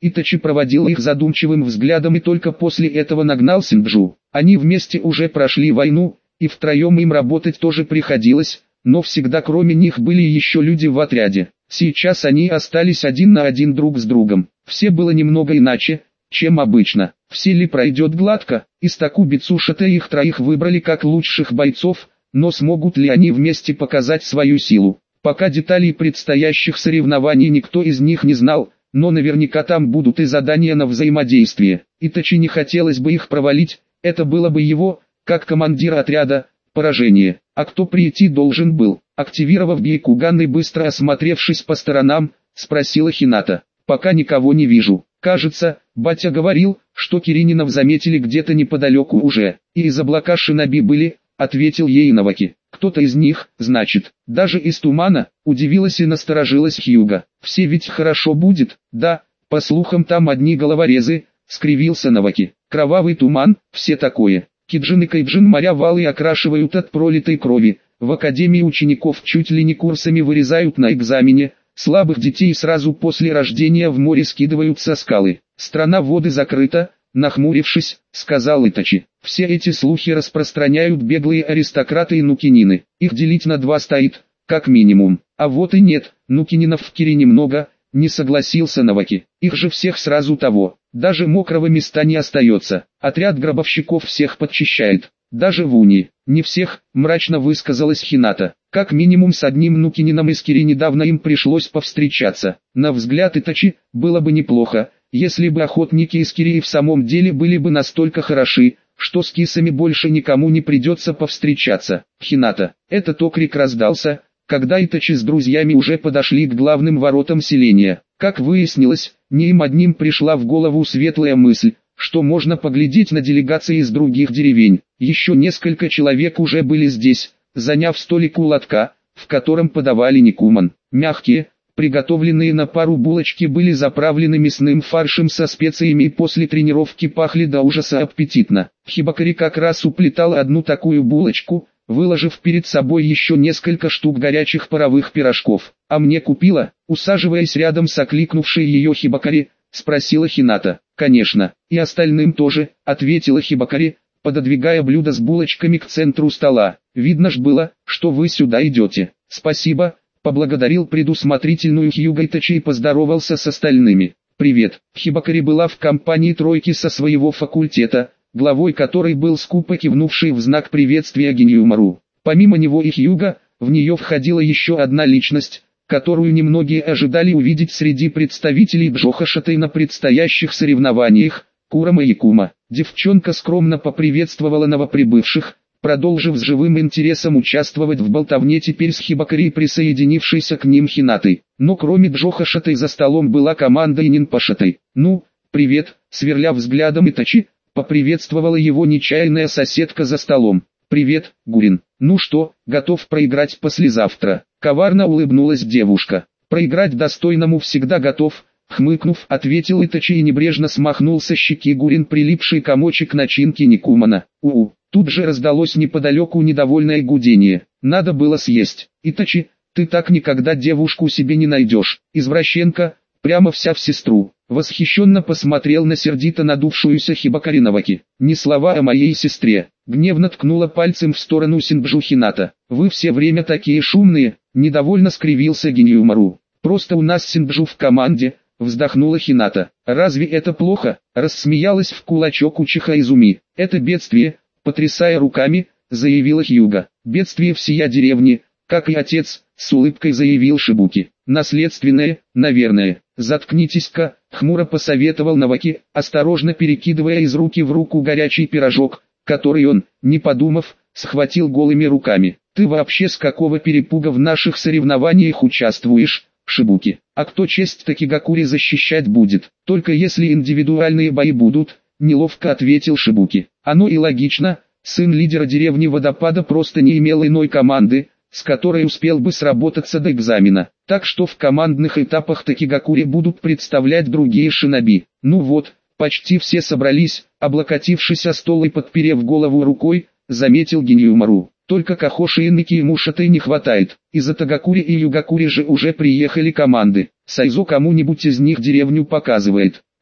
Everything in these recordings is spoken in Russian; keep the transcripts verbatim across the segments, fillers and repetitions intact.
Итачи проводил их задумчивым взглядом и только после этого нагнал Синджу. Они вместе уже прошли войну, и втроем им работать тоже приходилось, но всегда кроме них были еще люди в отряде. Сейчас они остались один на один друг с другом. Все было немного иначе, чем обычно. Все ли пройдет гладко? Из Такубицу Шата их троих выбрали как лучших бойцов, но смогут ли они вместе показать свою силу? Пока деталей предстоящих соревнований никто из них не знал, но наверняка там будут и задания на взаимодействие. Итачи не хотелось бы их провалить, это было бы его, как командира отряда, поражение. А кто прийти должен был? Активировав Бейкуган и быстро осмотревшись по сторонам, спросила Хината. Пока никого не вижу. Кажется, батя говорил, что Кирининов заметили где-то неподалеку уже, и из облака шиноби были, ответил ей Наваки. Кто-то из них, значит, даже из тумана, удивилась и насторожилась Хьюга. Все ведь хорошо будет, да, по слухам там одни головорезы, скривился Наваки. Кровавый туман, все такое. Киджин и Кайджин моря валы окрашивают от пролитой крови, в академии учеников чуть ли не курсами вырезают на экзамене, слабых детей сразу после рождения в море скидывают со скалы. Страна воды закрыта, нахмурившись, сказал Итачи. Все эти слухи распространяют беглые аристократы и нукинины. Их делить на два стоит, как минимум. А вот и нет, нукининов в Кирине много, не согласился Наваки. Их же всех сразу того. Даже мокрого места не остается. Отряд гробовщиков всех подчищает. Даже в Уни. Не всех, мрачно высказалась Хината. Как минимум с одним нукинином из Кири недавно им пришлось повстречаться. На взгляд Итачи, было бы неплохо, если бы охотники из Кири в самом деле были бы настолько хороши, что с кисами больше никому не придется повстречаться. Хината. Этот окрик раздался, когда Итачи с друзьями уже подошли к главным воротам селения. Как выяснилось, не им одним пришла в голову светлая мысль, что можно поглядеть на делегации из других деревень. Еще несколько человек уже были здесь, заняв столик у лотка, в котором подавали никуман. Мягкие, приготовленные на пару булочки были заправлены мясным фаршем со специями и после тренировки пахли до ужаса аппетитно. Хибакари как раз уплетал одну такую булочку, выложив перед собой еще несколько штук горячих паровых пирожков. «А мне купила?» Усаживаясь рядом с окликнувшей ее Хибакари, спросила Хината. «Конечно, и остальным тоже», ответила Хибакари, пододвигая блюдо с булочками к центру стола. «Видно ж было, что вы сюда идете». «Спасибо», поблагодарил предусмотрительную Хьюга Итачи и поздоровался с остальными. «Привет». Хибакари была в компании тройки со своего факультета, главой которой был скупо кивнувший в знак приветствия Гиньюмару. Помимо него и Хьюга, в нее входила еще одна личность, которую немногие ожидали увидеть среди представителей Джохашатай на предстоящих соревнованиях, Курама Якума. Девчонка скромно поприветствовала новоприбывших, продолжив с живым интересом участвовать в болтовне теперь с Хибакари, присоединившейся к ним Хинатой. Но кроме Джохашатай за столом была команда и Нинпашатай. «Ну, привет», сверля взглядом Итачи, поприветствовала его нечаянная соседка за столом. «Привет, Гурин. Ну что, готов проиграть послезавтра?» Коварно улыбнулась девушка. «Проиграть достойному всегда готов», хмыкнув, ответил Итачи и небрежно смахнул со щеки Гурин прилипший комочек начинки никумана. «У-у». Тут же раздалось неподалеку недовольное гудение. «Надо было съесть. Итачи, ты так никогда девушку себе не найдешь. Извращенка, прямо вся в сестру». Восхищенно посмотрел на сердито надувшуюся Хибакари Наваки. «Не слова о моей сестре». Гневно ткнула пальцем в сторону Синджу Хината. «Вы все время такие шумные», недовольно скривился Гиньюмару. «Просто у нас Синджу в команде», вздохнула Хината. «Разве это плохо?» Рассмеялась в кулачок Учиха Изуми. «Это бедствие», потрясая руками, заявила Хьюга. «Бедствие всея деревни, как и отец», с улыбкой заявил Шибуки. «Наследственное, наверное». «Заткнитесь-ка», хмуро посоветовал Наваки, осторожно перекидывая из руки в руку горячий пирожок, который он, не подумав, схватил голыми руками. «Ты вообще с какого перепуга в наших соревнованиях участвуешь, Шибуки? А кто честь Такигакури защищать будет? Только если индивидуальные бои будут», неловко ответил Шибуки. «Оно и логично, сын лидера деревни Водопада просто не имел иной команды, с которой успел бы сработаться до экзамена. Так что в командных этапах Такигакури будут представлять другие шиноби. Ну вот, почти все собрались», облокотившись о стол и подперев голову рукой, заметил Гиньюмару. «Только Кахоши и Ники и Мушатай не хватает. Из-за Тагакури и Югакури же уже приехали команды. Сайзо кому-нибудь из них деревню показывает».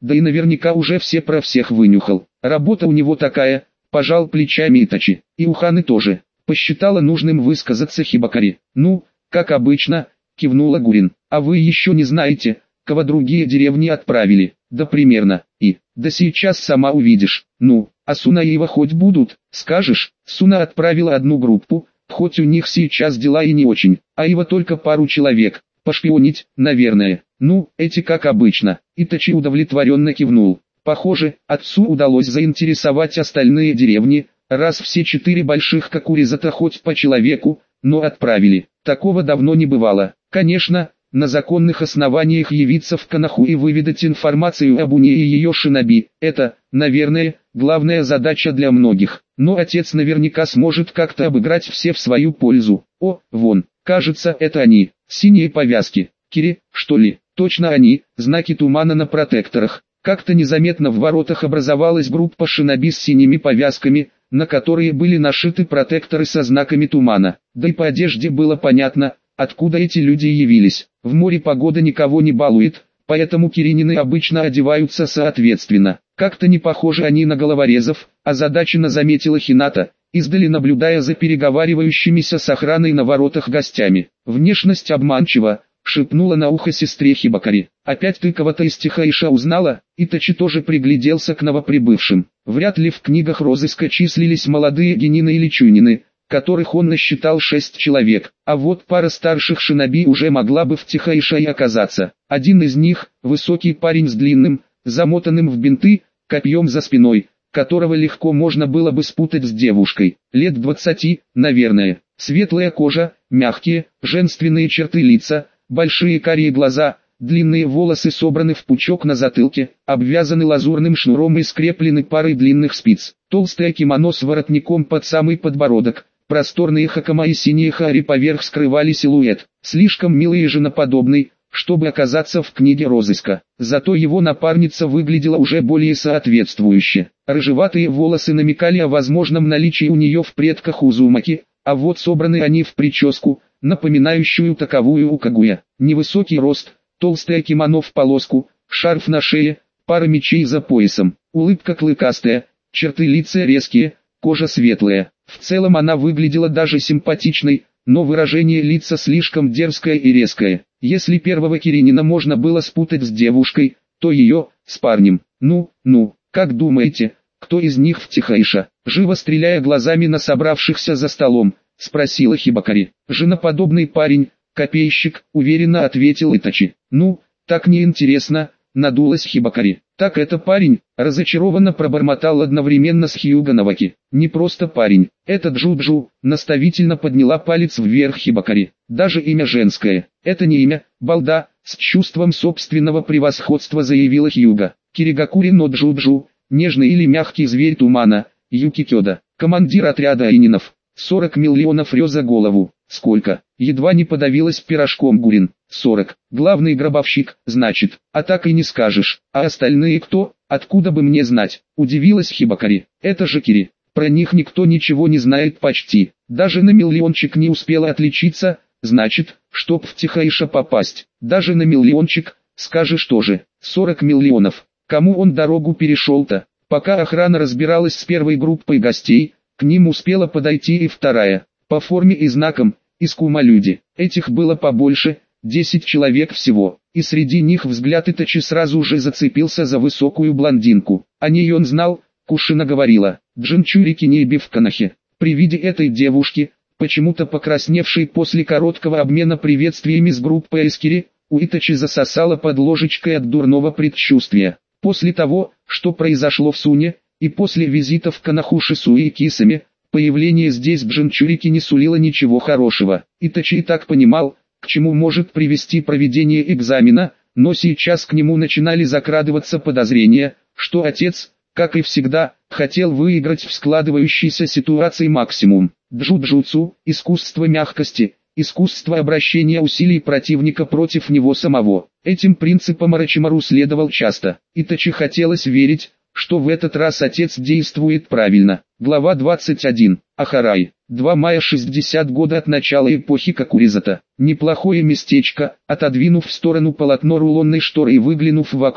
да и наверняка уже все про всех вынюхал. Работа у него такая, пожал плечами Итачи. И у Ханы тоже. Посчитала нужным высказаться Хибакари. Ну, как обычно, кивнула Гурин. А вы еще не знаете, кого другие деревни отправили? Да примерно. И, да сейчас сама увидишь. Ну, а Сунаева хоть будут, скажешь? Суна отправила одну группу, хоть у них сейчас дела и не очень, а Ива только пару человек. Пошпионить, наверное. Ну, эти как обычно. Итачи удовлетворенно кивнул. Похоже, отцу удалось заинтересовать остальные деревни, раз все четыре больших Какуризата хоть по человеку, но отправили. Такого давно не бывало. Конечно, на законных основаниях явиться в Канаху и выведать информацию об Уне и ее шиноби – это, наверное, главная задача для многих. Но отец наверняка сможет как-то обыграть все в свою пользу. О, вон, кажется, это они, синие повязки. Кири, что ли? Точно они, знаки тумана на протекторах. Как-то незаметно в воротах образовалась группа шиноби с синими повязками, на которые были нашиты протекторы со знаками тумана. Да и по одежде было понятно, откуда эти люди явились. В море погода никого не балует, поэтому киринины обычно одеваются соответственно. Как-то не похожи они на головорезов, озадаченно заметила Хината, издали наблюдая за переговаривающимися с охраной на воротах гостями. Внешность обманчива, шепнула на ухо сестре Хибакари. Опять ты кого-то из Тихаиша узнала? Итачи тоже пригляделся к новоприбывшим. Вряд ли в книгах розыска числились молодые генины или чунины, которых он насчитал шесть человек, а вот пара старших шиноби уже могла бы в Тихаише и оказаться. Один из них, высокий парень с длинным, замотанным в бинты, копьем за спиной, которого легко можно было бы спутать с девушкой, лет двадцати, наверное. Светлая кожа, мягкие, женственные черты лица, большие карие глаза, длинные волосы собраны в пучок на затылке, обвязаны лазурным шнуром и скреплены парой длинных спиц. Толстое кимоно с воротником под самый подбородок, просторные хакама и синие хари поверх скрывали силуэт, слишком милый и женоподобный, чтобы оказаться в книге розыска. Зато его напарница выглядела уже более соответствующе. Рыжеватые волосы намекали о возможном наличии у нее в предках Узумаки, а вот собраны они в прическу, напоминающую таковую у Кагуя. Невысокий рост, толстое кимоно в полоску, шарф на шее, пара мечей за поясом, улыбка клыкастая, черты лица резкие, кожа светлая. В целом она выглядела даже симпатичной, но выражение лица слишком дерзкое и резкое. Если первого киринина можно было спутать с девушкой, то ее – с парнем. Ну, ну, как думаете, кто из них в Тихаиша? Живо стреляя глазами на собравшихся за столом, спросила Хибакари. Женоподобный парень, копейщик, уверенно ответил Итачи. Ну, так неинтересно, надулась Хибакари. Так это парень, разочарованно пробормотал одновременно с Хьюго Наваки. Не просто парень, это Джуджу, наставительно подняла палец вверх Хибакари. Даже имя женское, это не имя, балда, с чувством собственного превосходства заявила Хьюго. Киригакури но Джуджу, нежный или мягкий зверь тумана, Юки Кёда, командир отряда айнинов. сорок миллионов рё за голову. Сколько? Едва не подавилась пирожком Гурин. сорок. Главный гробовщик, значит. А так и не скажешь. А остальные кто? Откуда бы мне знать? Удивилась Хибакари. Это же Кири. Про них никто ничего не знает почти. Даже на миллиончик не успела отличиться. Значит, чтоб в Тихаиша попасть. Даже на миллиончик, скажешь тоже. сорок миллионов. Кому он дорогу перешел-то? Пока охрана разбиралась с первой группой гостей, к ним успела подойти и вторая. По форме и знакам, из Кума люди. Этих было побольше, десять человек всего. И среди них взгляд Итачи сразу же зацепился за высокую блондинку. О ней он знал, Кушина говорила. Джинчурики Нейби в Канахе. При виде этой девушки, почему-то покрасневшей после короткого обмена приветствиями с группой Эскири, у Итачи засосало под ложечкой от дурного предчувствия. После того, что произошло в Суне, и после визита в Канаху Шисуи и Кисами, появление здесь Джинчурики не сулило ничего хорошего. Итачи и так понимал, к чему может привести проведение экзамена, но сейчас к нему начинали закрадываться подозрения, что отец, как и всегда, хотел выиграть в складывающейся ситуации максимум. Джуджутсу – искусство мягкости, искусство обращения усилий противника против него самого. Этим принципом Орочимару следовал часто. Итачи хотелось верить, что в этот раз отец действует правильно. Глава двадцать один. Ахарай. два мая шестьдесят года от начала эпохи Какуризата. Неплохое местечко. Отодвинув в сторону полотно рулонной шторы и выглянув в окно,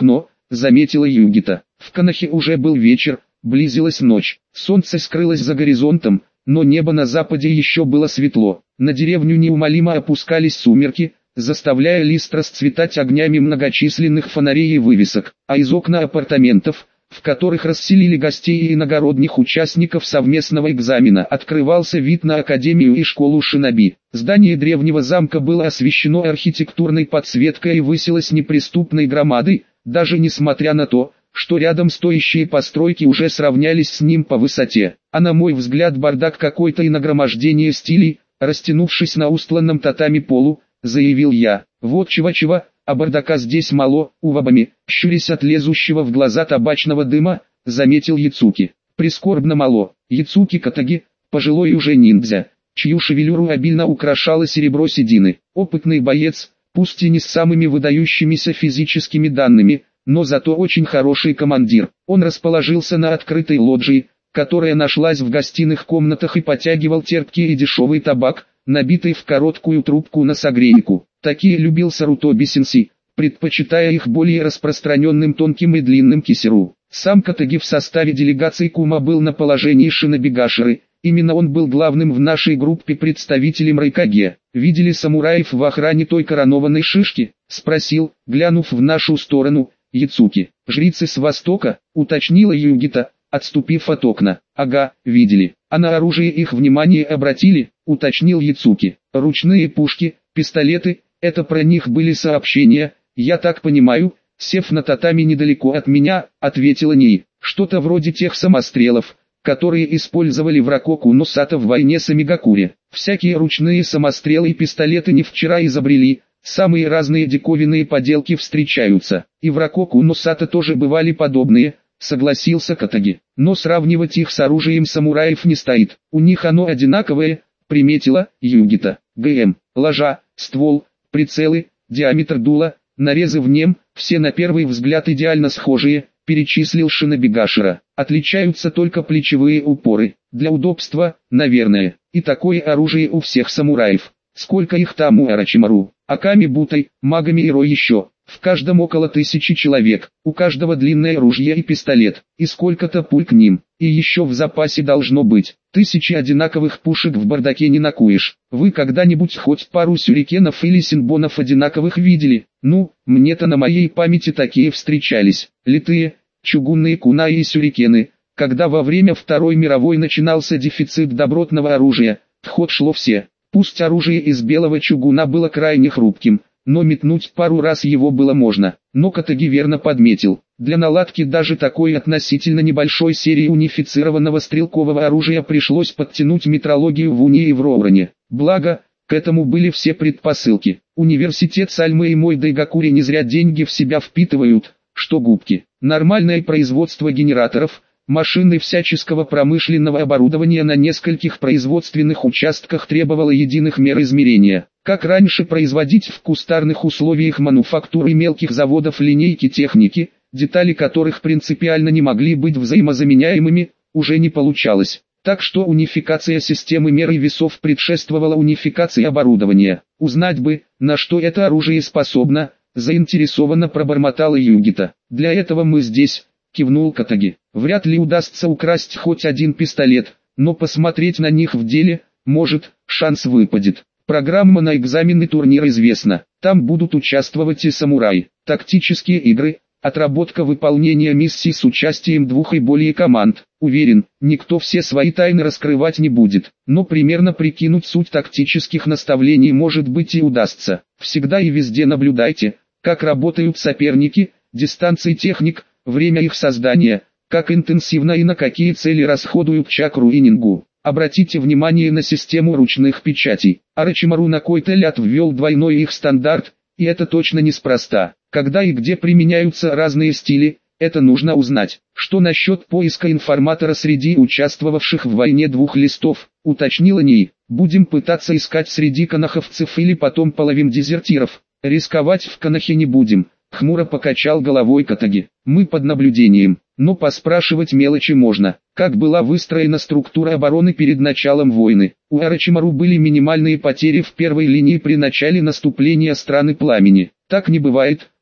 заметила Югита. В Канахе уже был вечер, близилась ночь. Солнце скрылось за горизонтом, но небо на западе еще было светло. На деревню неумолимо опускались сумерки, заставляя лист расцветать огнями многочисленных фонарей и вывесок, а из окна апартаментов, в которых расселили гостей и иногородних участников совместного экзамена, открывался вид на академию и школу шиноби. Здание древнего замка было освещено архитектурной подсветкой и высилось неприступной громадой, даже несмотря на то, что рядом стоящие постройки уже сравнялись с ним по высоте. А на мой взгляд бардак какой-то и нагромождение стилей, растянувшись на устланном татами полу, заявил я. Вот чего-чего, а бардака здесь мало, увабами, щурясь от лезущего в глаза табачного дыма, заметил Яцуки. Прискорбно мало. Яцуки Катаги, пожилой уже ниндзя, чью шевелюру обильно украшало серебро седины. Опытный боец, пусть и не с самыми выдающимися физическими данными, но зато очень хороший командир. Он расположился на открытой лоджии, которая нашлась в гостиных комнатах, и потягивал терпкий и дешевый табак, набитый в короткую трубку на согрейку. Такие любил Сарутоби Сенсей, предпочитая их более распространенным тонким и длинным кисеру. Сам Катаги в составе делегации Кума был на положении шинобигашеры, именно он был главным в нашей группе представителем Райкаге. «Видели самураев в охране той коронованной шишки?» — спросил, глянув в нашу сторону, Яцуки. «Жрицы с востока?» — уточнила Югита, отступив от окна. «Ага, видели. А на оружие их внимание обратили?» — уточнил Яцуки. «Ручные пушки, пистолеты, это про них были сообщения, я так понимаю, сев на татами недалеко от меня», — ответила Nii. «Что-то вроде тех самострелов, которые использовали в Рококу Носата в войне с Амигакури. Всякие ручные самострелы и пистолеты не вчера изобрели, самые разные диковинные поделки встречаются. И в Рококу Носата тоже бывали подобные», — согласился Катаги. «Но сравнивать их с оружием самураев не стоит, у них оно одинаковое», — приметила Югита. «ГМ, ложа, ствол, прицелы, диаметр дула, нарезы в нем, все на первый взгляд идеально схожие», — перечислил шинобигашера. «Отличаются только плечевые упоры. Для удобства, наверное. И такое оружие у всех самураев. Сколько их там у Орочимару, Аками Бутай, магами и Рой еще. В каждом около тысячи человек, у каждого длинное ружье и пистолет, и сколько-то пуль к ним, и еще в запасе должно быть. Тысячи одинаковых пушек в бардаке не накуешь. Вы когда-нибудь хоть пару сюрикенов или синбонов одинаковых видели? Ну, мне-то на моей памяти такие встречались. Литые, чугунные кунаи и сюрикены. Когда во время Второй мировой начинался дефицит добротного оружия, в ход шло все. Пусть оружие из белого чугуна было крайне хрупким, но метнуть пару раз его было можно. Но Катаги верно подметил, для наладки даже такой относительно небольшой серии унифицированного стрелкового оружия пришлось подтянуть метрологию в Уни и в Роуроне. Благо, к этому были все предпосылки. Университет Сальмы и Мой Дайгакури не зря деньги в себя впитывают, что губки. Нормальное производство генераторов, машин и всяческого промышленного оборудования на нескольких производственных участках требовало единых мер измерения. Как раньше производить в кустарных условиях мануфактуры мелких заводов линейки техники, детали которых принципиально не могли быть взаимозаменяемыми, уже не получалось. Так что унификация системы мер и весов предшествовала унификации оборудования. Узнать бы, на что это оружие способно, заинтересованно пробормотала Югита. «Для этого мы здесь», — кивнул Катаги. «Вряд ли удастся украсть хоть один пистолет, но посмотреть на них в деле, может, шанс выпадет. Программа на экзамены турнир известна, там будут участвовать и самураи. Тактические игры, отработка выполнения миссий с участием двух и более команд. Уверен, никто все свои тайны раскрывать не будет, но примерно прикинуть суть тактических наставлений может быть и удастся. Всегда и везде наблюдайте, как работают соперники, дистанции техник, время их создания, как интенсивно и на какие цели расходуют чакру и нингу. Обратите внимание на систему ручных печатей. Орочимару на кой-то ляд ввел двойной их стандарт, и это точно неспроста. Когда и где применяются разные стили, это нужно узнать. Что насчет поиска информатора среди участвовавших в войне двух листов, уточнила Nii. Будем пытаться искать среди канаховцев или потом половим дезертиров. Рисковать в Канахе не будем. Хмуро покачал головой Катаги. Мы под наблюдением, но поспрашивать мелочи можно. Как была выстроена структура обороны перед началом войны? У Орочимару были минимальные потери в первой линии при начале наступления Страны Пламени. Так не бывает,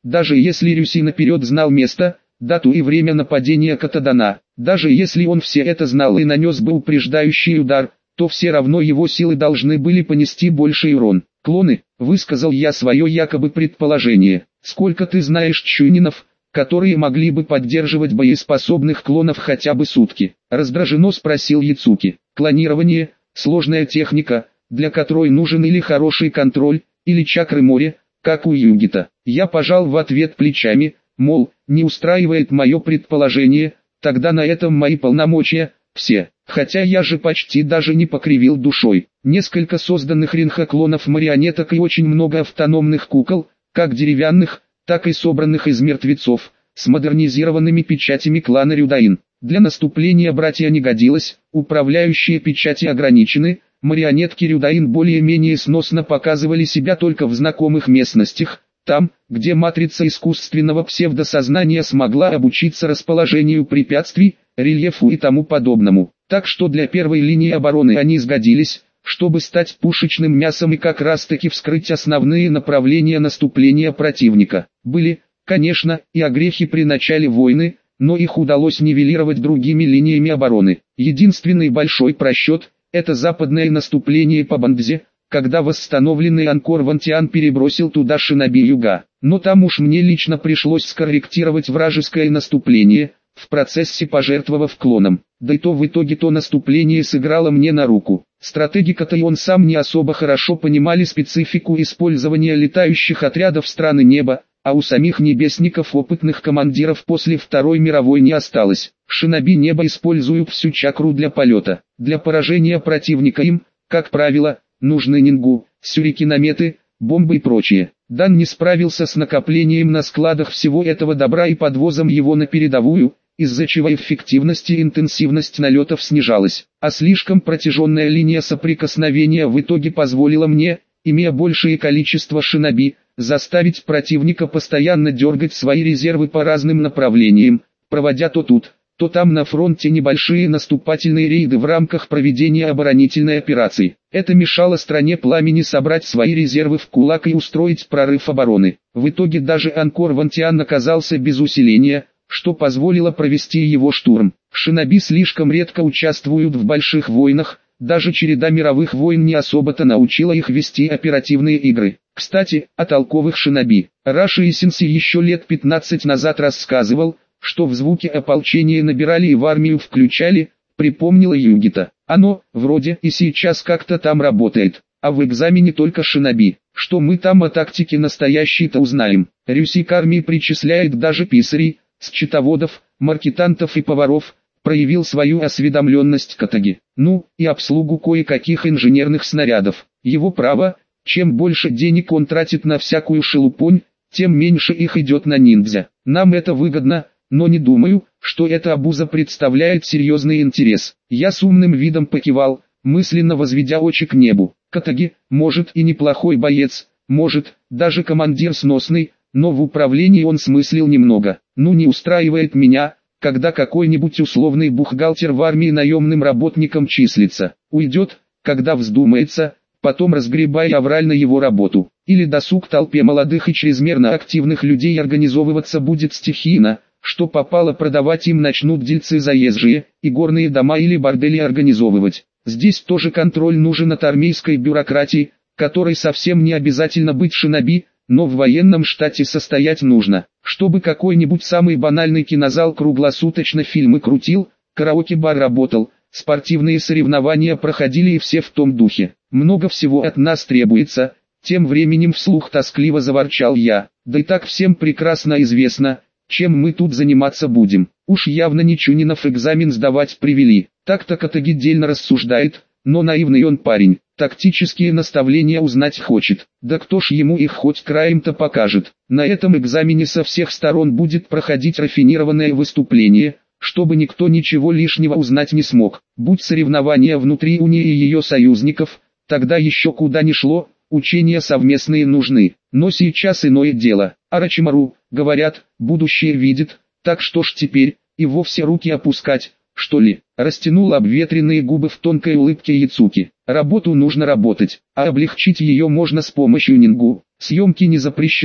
даже если Рюси наперед знал место, дату и время нападения Катадана, даже если он все это знал и нанес бы упреждающий удар, то все равно его силы должны были понести больший урон. «Клоны», — высказал я свое якобы предположение. «Сколько ты знаешь чунинов, которые могли бы поддерживать боеспособных клонов хотя бы сутки?» Раздраженно спросил Яцуки. «Клонирование — сложная техника, для которой нужен или хороший контроль, или чакры моря, как у Югита». Я пожал в ответ плечами, мол, не устраивает мое предположение, тогда на этом мои полномочия, все. Хотя я же почти даже не покривил душой. Несколько созданных ринха-клонов марионеток и очень много автономных кукол, как деревянных, так и собранных из мертвецов, с модернизированными печатями клана Рюдаин. Для наступления братья не годилось, управляющие печати ограничены, марионетки Рюдаин более-менее сносно показывали себя только в знакомых местностях, там, где матрица искусственного псевдосознания смогла обучиться расположению препятствий, рельефу и тому подобному. Так что для первой линии обороны они сгодились, чтобы стать пушечным мясом и как раз таки вскрыть основные направления наступления противника. Были, конечно, и огрехи при начале войны, но их удалось нивелировать другими линиями обороны. Единственный большой просчет – это западное наступление по Бандзе, когда восстановленный Анкор Вантиан перебросил туда шиноби юга. Но там уж мне лично пришлось скорректировать вражеское наступление, в процессе пожертвовав клоном. Да и то в итоге то наступление сыграло мне на руку. Стратегика-то и он сам не особо хорошо понимали специфику использования летающих отрядов страны неба, а у самих небесников опытных командиров после Второй мировой не осталось. Шиноби неба используют всю чакру для полета. Для поражения противника им, как правило, нужны нингу, сюрикенометы, бомбы и прочее. Дан не справился с накоплением на складах всего этого добра и подвозом его на передовую, из-за чего эффективность и интенсивность налетов снижалась. А слишком протяженная линия соприкосновения в итоге позволила мне, имея большее количество шиноби, заставить противника постоянно дергать свои резервы по разным направлениям, проводя то тут, то там на фронте небольшие наступательные рейды в рамках проведения оборонительной операции. Это мешало стране пламени собрать свои резервы в кулак и устроить прорыв обороны. В итоге даже Анкор Вантиан оказался без усиления, что позволило провести его штурм. Шиноби слишком редко участвуют в больших войнах, даже череда мировых войн не особо-то научила их вести оперативные игры. Кстати, о толковых шиноби. Раши Исенси еще лет пятнадцать назад рассказывал, что в звуке ополчения набирали и в армию включали, припомнила Югита. Оно, вроде, и сейчас как-то там работает, а в экзамене только шиноби. Что мы там о тактике настоящей-то узнаем. Рюси к армии причисляет даже писарей, счетоводов, маркетантов и поваров, проявил свою осведомленность Катаги. Ну, и обслугу кое-каких инженерных снарядов. Его право, чем больше денег он тратит на всякую шелупонь, тем меньше их идет на ниндзя. Нам это выгодно, но не думаю, что эта обуза представляет серьезный интерес. Я с умным видом покивал, мысленно возведя очи к небу. Катаги, может и неплохой боец, может, даже командир сносный, но в управлении он смыслил немного. Ну не устраивает меня, когда какой-нибудь условный бухгалтер в армии наемным работником числится. Уйдет, когда вздумается, потом разгребая аврально его работу. Или досуг толпе молодых и чрезмерно активных людей организовываться будет стихийно, что попало продавать им начнут дельцы заезжие, и горные дома или бордели организовывать. Здесь тоже контроль нужен от армейской бюрократии, которой совсем не обязательно быть шиноби, но в военном штате состоять нужно. Чтобы какой-нибудь самый банальный кинозал круглосуточно фильмы крутил, караоке-бар работал, спортивные соревнования проходили и все в том духе. Много всего от нас требуется, тем временем вслух тоскливо заворчал я. Да и так всем прекрасно известно, чем мы тут заниматься будем. Уж явно не Чунинов экзамен сдавать привели. Так-то Катаги дельно рассуждает, но наивный он парень. Тактические наставления узнать хочет. Да кто ж ему их хоть краем-то покажет. На этом экзамене со всех сторон будет проходить рафинированное выступление, чтобы никто ничего лишнего узнать не смог. Будь соревнования внутри унии и ее союзников, тогда еще куда ни шло, учения совместные нужны. Но сейчас иное дело. Орочимару, говорят, будущее видит, так что ж теперь, и вовсе руки опускать, что ли? Растянул обветренные губы в тонкой улыбке Яцуки. Работу нужно работать, а облегчить ее можно с помощью нингу. Съемки не запрещены,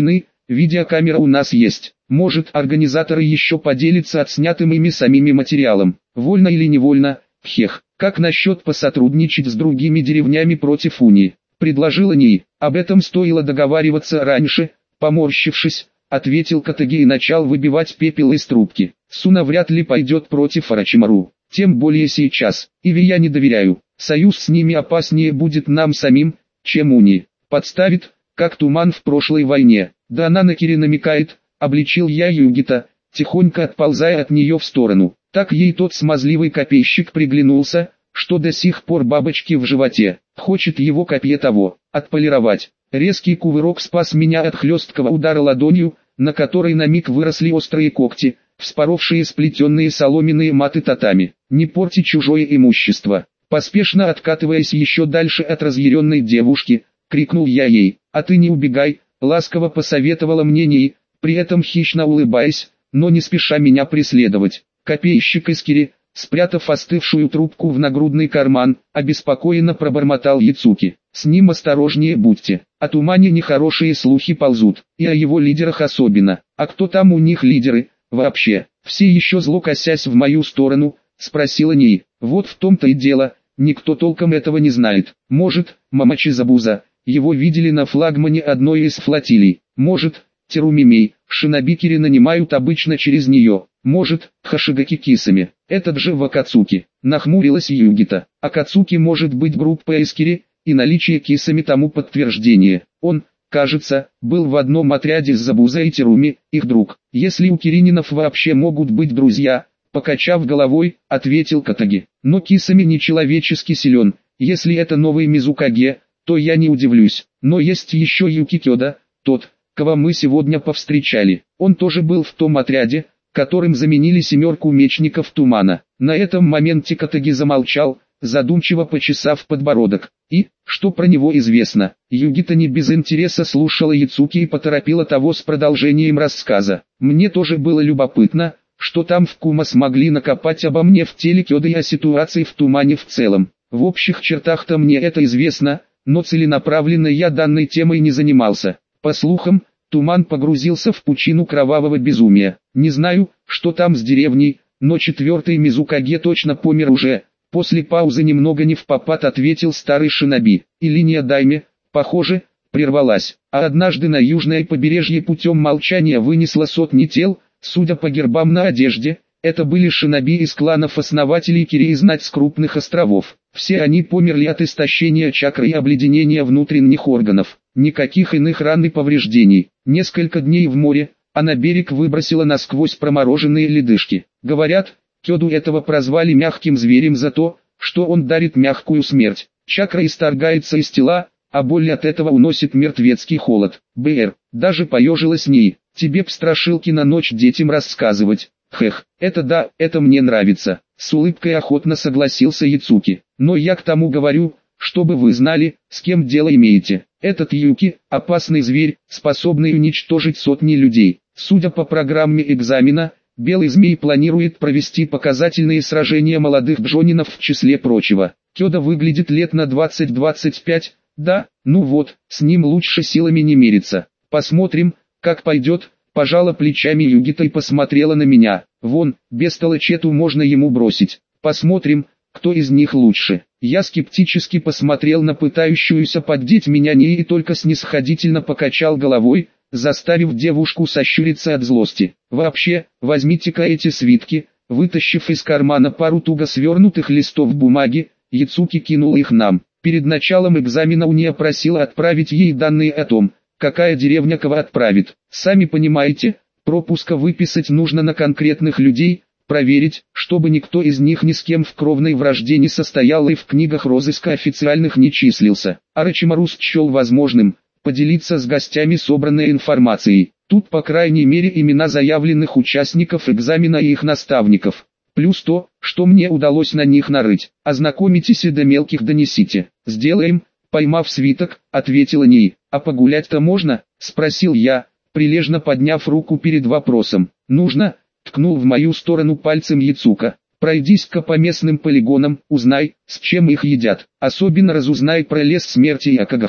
видеокамера у нас есть. Может, организаторы еще поделятся отснятым ими самими материалом. Вольно или невольно, хех. Как насчет посотрудничать с другими деревнями против унии? Предложила Ней. Об этом стоило договариваться раньше, поморщившись, ответил Катаги и начал выбивать пепел из трубки. Суна вряд ли пойдет против Орочимару. Тем более сейчас. Иве я не доверяю. Союз с ними опаснее будет нам самим, чем уни. Подставит, как Туман в прошлой войне. Да она на Кири намекает, обличил я Югита, тихонько отползая от нее в сторону. Так ей тот смазливый копейщик приглянулся, что до сих пор бабочки в животе. Хочет его копье того, отполировать. Резкий кувырок спас меня от хлесткого удара ладонью, на которой на миг выросли острые когти, вспоровшие сплетенные соломенные маты татами. Не порти чужое имущество. Поспешно откатываясь еще дальше от разъяренной девушки, крикнул я ей: «А ты не убегай», ласково посоветовала мне Ней, при этом хищно улыбаясь, но не спеша меня преследовать. Копейщик из Кири, спрятав остывшую трубку в нагрудный карман, обеспокоенно пробормотал Яцуки: «С ним осторожнее будьте, о Тумане нехорошие слухи ползут, и о его лидерах особенно. А кто там у них лидеры, вообще?» Все еще зло косясь в мою сторону, спросила Ней. «Вот в том-то и дело, никто толком этого не знает. Может, Мамачи-Забуза, его видели на флагмане одной из флотилий. Может, Терумимей, шиноби Кири нанимают обычно через нее. Может, Хашигаки Кисами, этот же Вакацуки». Нахмурилась Югита. Акацуки может быть группой из Кири, и наличие Кисами тому подтверждение. Он, кажется, был в одном отряде с Забуза и Теруми, их друг. Если у Кирининов вообще могут быть друзья, покачав головой, ответил Катаги. Но Кисами нечеловечески силен. Если это новый Мизукаге, то я не удивлюсь. Но есть еще Юки Кёда, тот, кого мы сегодня повстречали. Он тоже был в том отряде, которым заменили семерку мечников Тумана. На этом моменте Катаги замолчал, задумчиво почесав подбородок. И, что про него известно? Югита не без интереса слушала Яцуки и поторопила того с продолжением рассказа. Мне тоже было любопытно, что там в Кума смогли накопать обо мне в теле Кёда и о ситуации в Тумане в целом. В общих чертах-то мне это известно, но целенаправленно я данной темой не занимался. По слухам, Туман погрузился в пучину кровавого безумия. Не знаю, что там с деревней, но четвертый Мизукаге точно помер уже. После паузы немного не впопад ответил старый шиноби. И линия Дайме, похоже, прервалась. А однажды на южное побережье путем молчания вынесла сотни тел, судя по гербам на одежде. Это были шиноби из кланов основателей Кири и знать с крупных островов. Все они померли от истощения чакры и обледенения внутренних органов. Никаких иных ран и повреждений. Несколько дней в море, а на берег выбросило насквозь промороженные ледышки. Говорят, Кёду этого прозвали мягким зверем за то, что он дарит мягкую смерть. Чакра исторгается из тела, а боль от этого уносит мертвецкий холод. Бр. Даже поежилась Ней. Тебе б страшилки на ночь детям рассказывать. Хех, это да, это мне нравится. С улыбкой охотно согласился Яцуки. Но я к тому говорю, чтобы вы знали, с кем дело имеете. Этот Юки – опасный зверь, способный уничтожить сотни людей. Судя по программе экзамена, Белый Змей планирует провести показательные сражения молодых джонинов в числе прочего. Кёда выглядит лет на двадцать-двадцать пять, да, ну вот, с ним лучше силами не мериться. Посмотрим, как пойдет. Пожала плечами Югита и посмотрела на меня. Вон, бестолочь Чету можно ему бросить. Посмотрим, кто из них лучше. Я скептически посмотрел на пытающуюся поддеть меня Ней и только снисходительно покачал головой, заставив девушку сощуриться от злости. Вообще, возьмите-ка эти свитки. Вытащив из кармана пару туго свернутых листов бумаги, Яцуки кинул их нам. Перед началом экзамена Уния просила отправить ей данные о том, какая деревня кого отправит. Сами понимаете, пропуска выписать нужно на конкретных людей, проверить, чтобы никто из них ни с кем в кровной вражде не состоял и в книгах розыска официальных не числился. Орочимару счел возможным поделиться с гостями собранной информацией. Тут по крайней мере имена заявленных участников экзамена и их наставников. Плюс то, что мне удалось на них нарыть. Ознакомитесь и до мелких донесите. Сделаем. Поймав свиток, ответила Ней. «А погулять-то можно?» – спросил я, прилежно подняв руку перед вопросом. «Нужно», – ткнул в мою сторону пальцем Яцука. «Пройдись-ка по местным полигонам, узнай, с чем их едят. Особенно разузнай про лес смерти и Акагахару.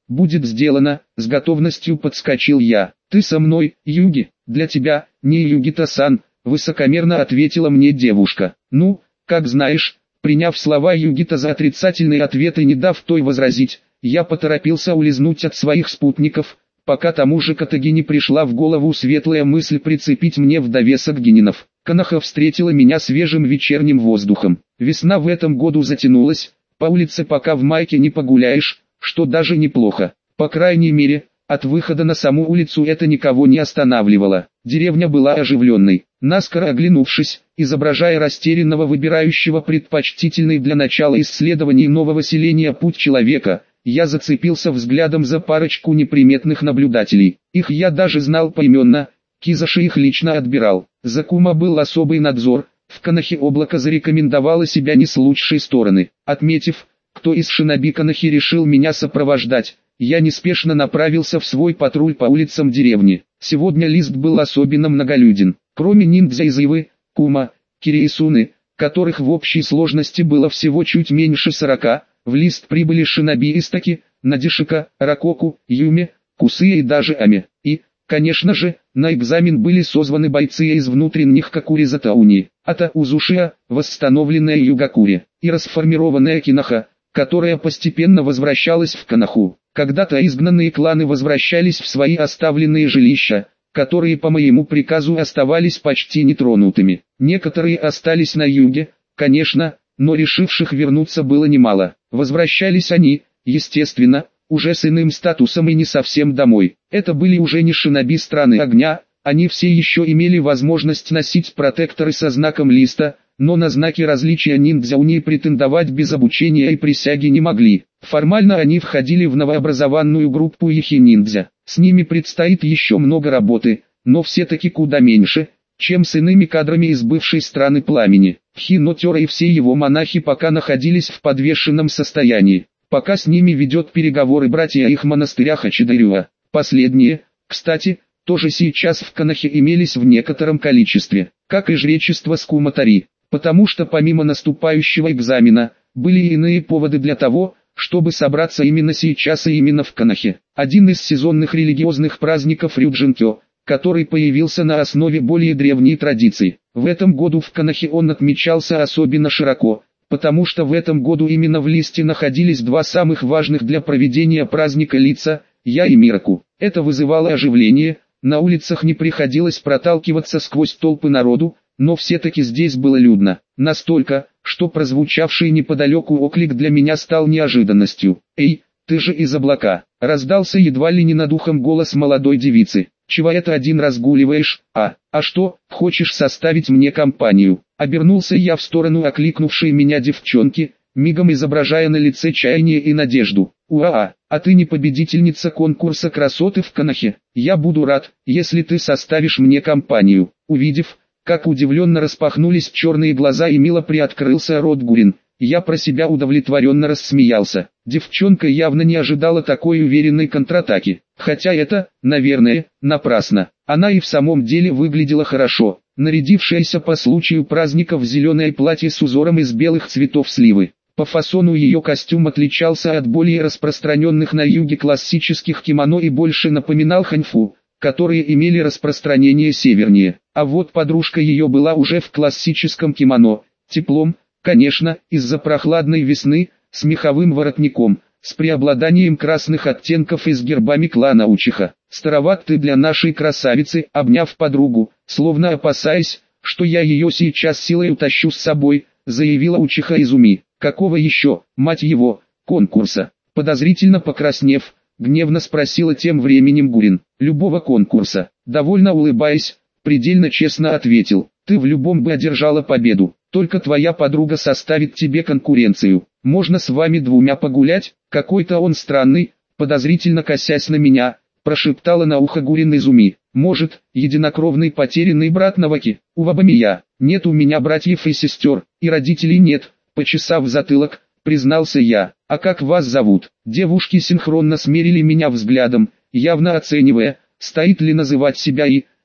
будет сделано, с готовностью подскочил я. Ты со мной, Юги, для тебя, не Югита-сан, высокомерно ответила мне девушка. Ну, как знаешь, приняв слова Югита за отрицательный ответ и не дав той возразить, я поторопился улизнуть от своих спутников, пока тому же Катаги не пришла в голову светлая мысль прицепить мне в довесок генинов. Канаха встретила меня свежим вечерним воздухом. Весна в этом году затянулась, по улице пока в майке не погуляешь, что даже неплохо. По крайней мере, от выхода на саму улицу это никого не останавливало. Деревня была оживленной. Наскоро оглянувшись, изображая растерянного выбирающего предпочтительный для начала исследований нового селения путь человека, я зацепился взглядом за парочку неприметных наблюдателей. Их я даже знал поименно, Кизаши их лично отбирал. За Кума был особый надзор, в Канахе облако зарекомендовало себя не с лучшей стороны. Отметив, кто из шиноби Канахи решил меня сопровождать, я неспешно направился в свой патруль по улицам деревни. Сегодня лист был особенно многолюден. Кроме ниндзя из Ивы, Кума, Кири и Суны, которых в общей сложности было всего чуть меньше сорока, в лист прибыли шиноби Истаки, Надишика, Ракоку, Юми, Кусыя и даже Ами. И, конечно же, на экзамен были созваны бойцы из внутренних Кокури Тауни, Ата Узушия, восстановленная Югакури, и расформированная Кинаха, которая постепенно возвращалась в Канаху. Когда-то изгнанные кланы возвращались в свои оставленные жилища, которые по моему приказу оставались почти нетронутыми. Некоторые остались на юге, конечно, но решивших вернуться было немало. Возвращались они, естественно, уже с иным статусом и не совсем домой. Это были уже не шиноби страны огня, они все еще имели возможность носить протекторы со знаком листа, но на знаки различия ниндзя у них претендовать без обучения и присяги не могли. Формально они входили в новообразованную группу Ихи-ниндзя. С ними предстоит еще много работы, но все-таки куда меньше, чем с иными кадрами из бывшей страны пламени. Хинотера и все его монахи пока находились в подвешенном состоянии. Пока с ними ведет переговоры братья их монастыря Хачидарюа. Последние, кстати, тоже сейчас в Канахе имелись в некотором количестве, как и жречество Скуматари, потому что помимо наступающего экзамена, были и иные поводы для того, чтобы собраться именно сейчас и именно в Канахе. Один из сезонных религиозных праздников Рюджинкё, который появился на основе более древней традиции. В этом году в Канахе он отмечался особенно широко, потому что в этом году именно в листе находились два самых важных для проведения праздника лица, я и Мираку. Это вызывало оживление, на улицах не приходилось проталкиваться сквозь толпы народу, но все-таки здесь было людно. Настолько, что прозвучавший неподалеку оклик для меня стал неожиданностью. «Эй, ты же из облака!» Раздался едва ли не над ухом голос молодой девицы. «Чего это один разгуливаешь, а? А что, хочешь составить мне компанию?» Обернулся я в сторону окликнувшей меня девчонки, мигом изображая на лице чаяние и надежду. «Уа, а ты не победительница конкурса красоты в Канахе? Я буду рад, если ты составишь мне компанию». Увидев, как удивленно распахнулись черные глаза и мило приоткрылся рот Гурин, я про себя удовлетворенно рассмеялся. Девчонка явно не ожидала такой уверенной контратаки. Хотя это, наверное, напрасно. Она и в самом деле выглядела хорошо, нарядившаяся по случаю праздника в зеленое платье с узором из белых цветов сливы. По фасону ее костюм отличался от более распространенных на юге классических кимоно и больше напоминал ханьфу, которые имели распространение севернее. А вот подружка ее была уже в классическом кимоно, теплом, конечно, из-за прохладной весны, с меховым воротником, с преобладанием красных оттенков и с гербами клана Учиха. «Староват ты для нашей красавицы», обняв подругу, словно опасаясь, что я ее сейчас силой утащу с собой, заявила Учиха Изуми. «Какого еще, мать его, конкурса?» Подозрительно покраснев, гневно спросила тем временем Гурин. «Любого конкурса», довольно улыбаясь, предельно честно ответил. «Ты в любом бы одержала победу, только твоя подруга составит тебе конкуренцию. Можно с вами двумя погулять?» «Какой-то он странный», подозрительно косясь на меня, прошептала на ухо Гурин Изуми. «Может, единокровный потерянный брат Наваки? Увабамия. Нет у меня братьев и сестер, и родителей нет», почесав затылок, признался я. «А как вас зовут?» Девушки синхронно смерили меня взглядом, явно оценивая, стоит ли называть себя и,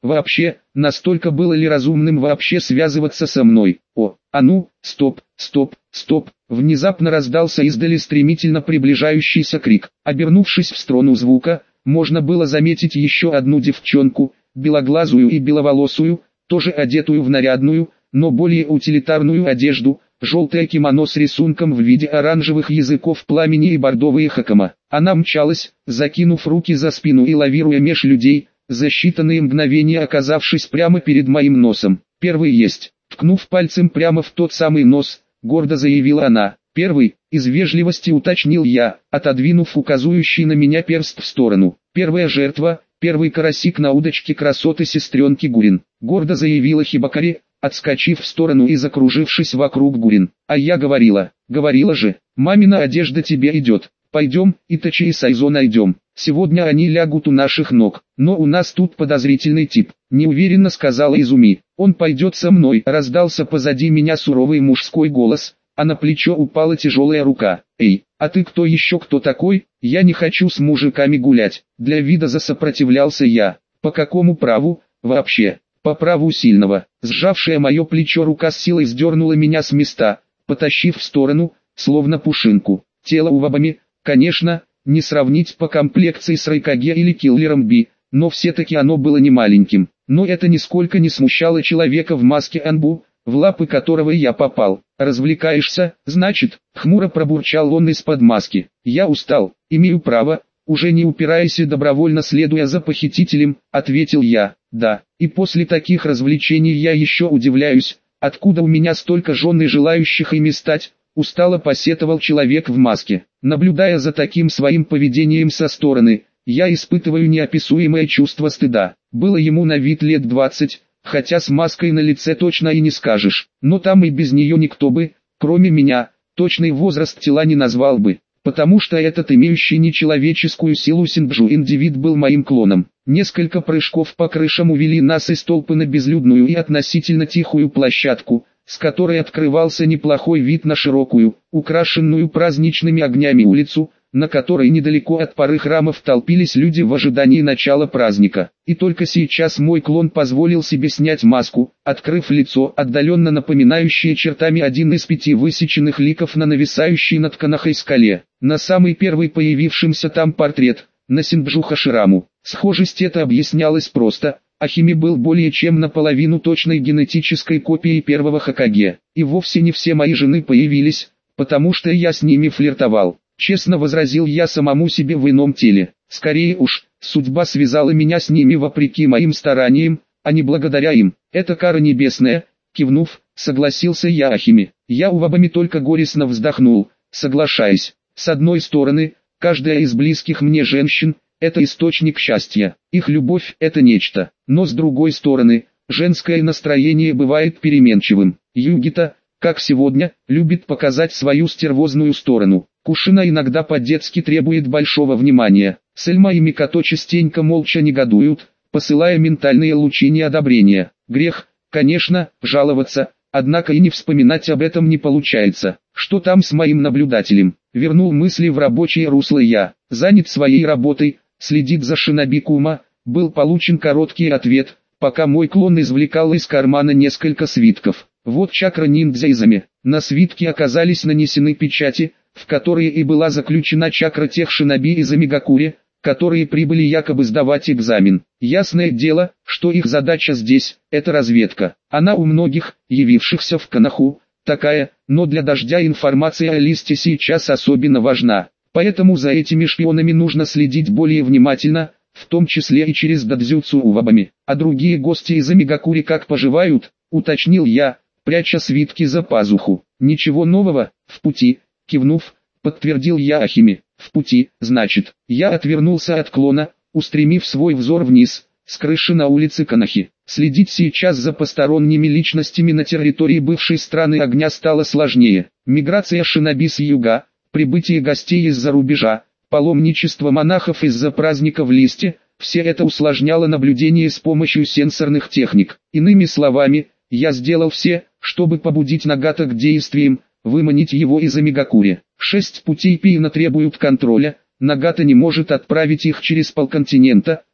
Вообще, настолько было ли разумным вообще связываться со мной? О, а ну, стоп, стоп, стоп. Внезапно раздался издали стремительно приближающийся крик. Обернувшись в сторону звука, можно было заметить еще одну девчонку, белоглазую и беловолосую, тоже одетую в нарядную, но более утилитарную одежду, желтое кимоно с рисунком в виде оранжевых языков пламени и бордовые хакама. Она мчалась, закинув руки за спину и лавируя меж людей, за считанные мгновения оказавшись прямо перед моим носом. «Первый есть», ткнув пальцем прямо в тот самый нос, гордо заявила она. «Первый», из вежливости уточнил я, отодвинув указующий на меня перст в сторону. «Первая жертва, первый карасик на удочке красоты сестренки Гурин», гордо заявила Хибакари, отскочив в сторону и закружившись вокруг Гурин. «А я говорила, говорила же, мамина одежда тебе идет. Пойдем, Итачи и Сайзо найдем. Сегодня они лягут у наших ног. Но у нас тут подозрительный тип», неуверенно сказала Изуми. «Он пойдет со мной», раздался позади меня суровый мужской голос, а на плечо упала тяжелая рука. «Эй, а ты кто еще кто такой? Я не хочу с мужиками гулять». Для вида засопротивлялся я. «По какому праву, вообще?» «По праву сильного». Сжавшая мое плечо рука с силой сдернула меня с места, потащив в сторону, словно пушинку. Тело Увабами, конечно, не сравнить по комплекции с Райкаге или Киллером Би, но все-таки оно было не маленьким. Но это нисколько не смущало человека в маске Анбу, в лапы которого я попал. «Развлекаешься, значит?» — хмуро пробурчал он из-под маски. «Я устал, имею право», уже не упираясь и добровольно следуя за похитителем, ответил я. «Да, и после таких развлечений я еще удивляюсь, откуда у меня столько жен и желающих ими стать», устало посетовал человек в маске. Наблюдая за таким своим поведением со стороны, я испытываю неописуемое чувство стыда. Было ему на вид лет двадцать, хотя с маской на лице точно и не скажешь, но там и без нее никто бы, кроме меня, точный возраст тела не назвал бы, потому что этот имеющий нечеловеческую силу Синджу индивид был моим клоном. Несколько прыжков по крышам увели нас из толпы на безлюдную и относительно тихую площадку, с которой открывался неплохой вид на широкую, украшенную праздничными огнями улицу, на которой недалеко от пары храмов толпились люди в ожидании начала праздника. И только сейчас мой клон позволил себе снять маску, открыв лицо, отдаленно напоминающее чертами один из пяти высеченных ликов на нависающей над Канахой скале. На самый первый появившимся там портрет, на Синджу Хашираму. Схожесть это объяснялась просто. Ахими был более чем наполовину точной генетической копией первого Хокаге. И вовсе не все мои жены появились, потому что я с ними флиртовал. Честно возразил я самому себе в ином теле. Скорее уж, судьба связала меня с ними вопреки моим стараниям, а не благодаря им. Это кара небесная, кивнув, согласился я Ахими. Я Увабами только горестно вздохнул, соглашаясь. С одной стороны, каждая из близких мне женщин – это источник счастья, их любовь – это нечто. Но с другой стороны, женское настроение бывает переменчивым. Югита, как сегодня, любит показать свою стервозную сторону. Кушина иногда по-детски требует большого внимания. Сельма и Микото частенько молча негодуют, посылая ментальные лучи неодобрения. Грех, конечно, жаловаться, однако и не вспоминать об этом не получается. Что там с моим наблюдателем? Вернул мысли в рабочее русло я. Занят своей работой, следит за шиноби Кума. Был получен короткий ответ, пока мой клон извлекал из кармана несколько свитков. Вот чакра ниндзя Изами. На свитке оказались нанесены печати, в которые и была заключена чакра тех шиноби из Амигакури, которые прибыли якобы сдавать экзамен. Ясное дело, что их задача здесь – это разведка. Она у многих, явившихся в Канаху, такая, но для дождя информация о листе сейчас особенно важна. Поэтому за этими шпионами нужно следить более внимательно, в том числе и через дадзюцу Увабами. А другие гости из Амигакури как поживают, уточнил я, пряча свитки за пазуху. Ничего нового, в пути. Кивнув, подтвердил я Ахими. В пути, значит. Я отвернулся от клона, устремив свой взор вниз, с крыши на улице Канахи. Следить сейчас за посторонними личностями на территории бывшей страны огня стало сложнее. Миграция шиноби с юга, прибытие гостей из-за рубежа, паломничество монахов из-за праздника в листе, все это усложняло наблюдение с помощью сенсорных техник. Иными словами, я сделал все, чтобы побудить Нагата к действиям, выманить его из Амигакури. Шесть путей Пиина требуют контроля, Нагата не может отправить их через полконтинента,